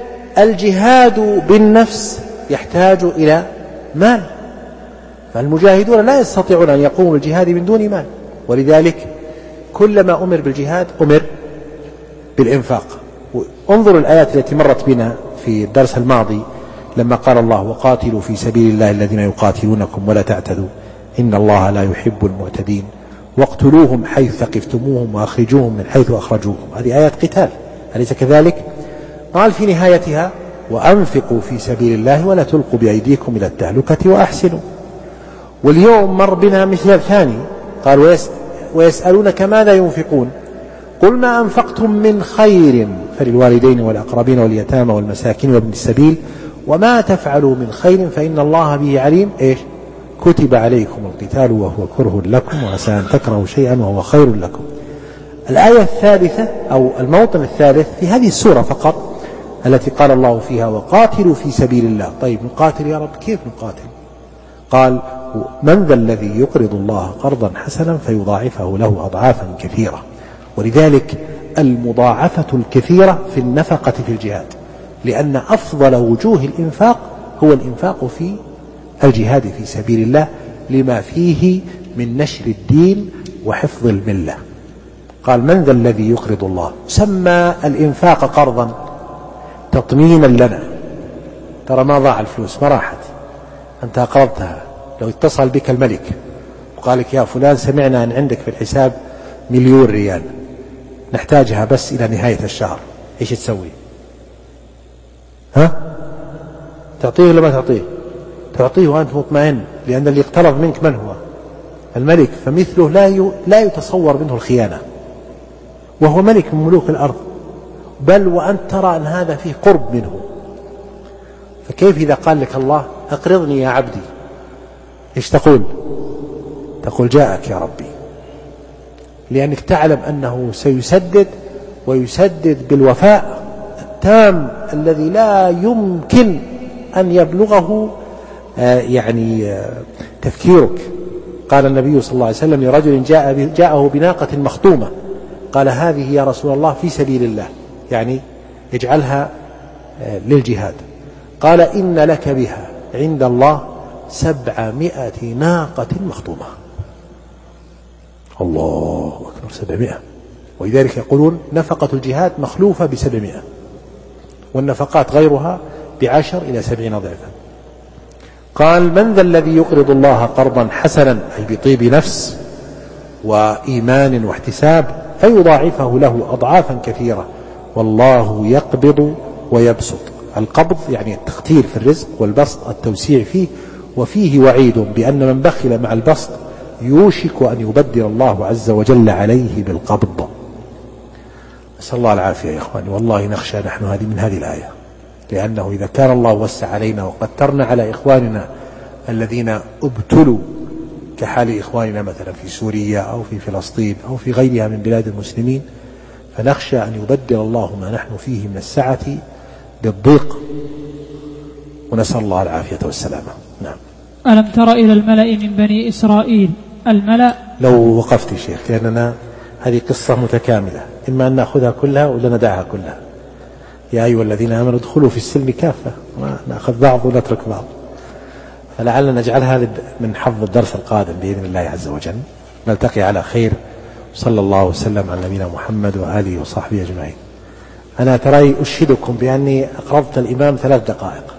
الجهاد بالنفس يحتاج إلى مال، فالمجاهدون لا يستطيعون أن يقوموا بالجهاد من دون مال، ولذلك كلما أمر بالجهاد أمر بالإنفاق. انظروا الآيات التي مرت بنا في الدرس الماضي لما قال الله وقاتلوا في سبيل الله الذين يقاتلونكم ولا تعتدوا إن الله لا يحب المعتدين واقتلوهم حيث ثقفتموهم وأخرجوهم من حيث أخرجوكم. هذه آيات قتال، أليس كذلك؟ قال في نهايتها وأنفقوا في سبيل الله ولا تلقوا بأيديكم إلى التهلكة وأحسنوا. واليوم مر بنا مثل ثاني قال ويسألونك ماذا ينفقون قل ما أنفقتم من خير فللوالدين والأقربين واليتامى والمساكين وابن السبيل وما تفعلوا من خير فإن الله به عليم. كتب عليكم القتال وهو كره لكم وعسى أن تكرهوا شيئا وهو خير لكم. الآية الثالثة أو الموطن الثالث في هذه السورة فقط التي قال الله فيها وقاتلوا في سبيل الله. طيب نقاتل يا رب، كيف نقاتل؟ قال من ذا الذي يقرض الله قرضا حسنا فيضاعفه له أضعافا كثيرة. ولذلك المضاعفة الكثيرة في النفقة في الجهاد، لأن أفضل وجوه الإنفاق هو الإنفاق في الجهاد في سبيل الله لما فيه من نشر الدين وحفظ الملة. قال من ذا الذي يقرض الله، سمى الإنفاق قرضا تطمينا لنا. ترى ما ضاع الفلوس، ما راحت، أنت أقرضتها. لو اتصل بك الملك وقال لك يا فلان سمعنا أن عندك في الحساب 1,000,000 ريال نحتاجها بس إلى نهاية الشهر، إيش تسوي؟ تعطيه ولا ما تعطيه؟ تعطيه وأنت مطمئن، لأن اللي اقترض منك من هو؟ الملك، فمثله لا يتصور منه الخيانة، وهو ملك من ملوك الأرض، بل وأنت ترى أن هذا فيه قرب منه. فكيف إذا قال لك الله أقرضني يا عبدي، إيش تقول؟ تقول جاءك يا ربي، لأنك تعلم أنه سيسدد، ويسدد بالوفاء التام الذي لا يمكن أن يبلغه تفكيرك. قال النبي صلى الله عليه وسلم لرجل جاءه بناقة مخطومة، قال هذه يا رسول الله في سبيل الله، يعني اجعلها للجهاد. قال إن لك بها عند الله 700 ناقة مخطومة. الله أكبر، 700. ولذلك يقولون نفقة الجهاد مخلوفة ب700، والنفقات غيرها ب10 إلى 70 ضعفا. قال من ذا الذي يقرض الله قرضا حسنا، أي بطيب نفس وإيمان واحتساب، فيضاعفه له أضعافا كثيرة، والله يقبض ويبسط. القبض يعني التقتير في الرزق، والبسط التوسيع فيه. وفيه وعيد بأن من بخل مع البسط يوشك أن يبدل الله عز وجل عليه بالقبض. نسأل الله العافية يا إخواني. والله نخشى نحن من هذه الآية، لأنه إذا كان الله وسع علينا وقدرنا على إخواننا الذين ابتلوا كحال إخواننا مثلا في سوريا أو في فلسطين أو في غيرها من بلاد المسلمين، فنخشى أن يبدل الله ما نحن فيه من السعة بالضيق، ونسأل الله العافية والسلامة. نعم.
ألم تر إلى الملأ من بني إسرائيل؟ الملأ،
لو وقفت يا شيخ، لأننا هذه قصة متكاملة، إما أن نأخذها كلها ولا ندعها كلها. يا أيها الذين آمنوا ادخلوا في السلم كافة، نأخذ بعض ونترك بعض، فلعلنا نجعلها من حظ الدرس القادم بإذن الله عز وجل. نلتقي على خير، صلى الله وسلم على نبينا محمد وآله وصحبه أجمعين. أنا ترى أشهدكم بأني أقرضت الإمام 3 دقائق.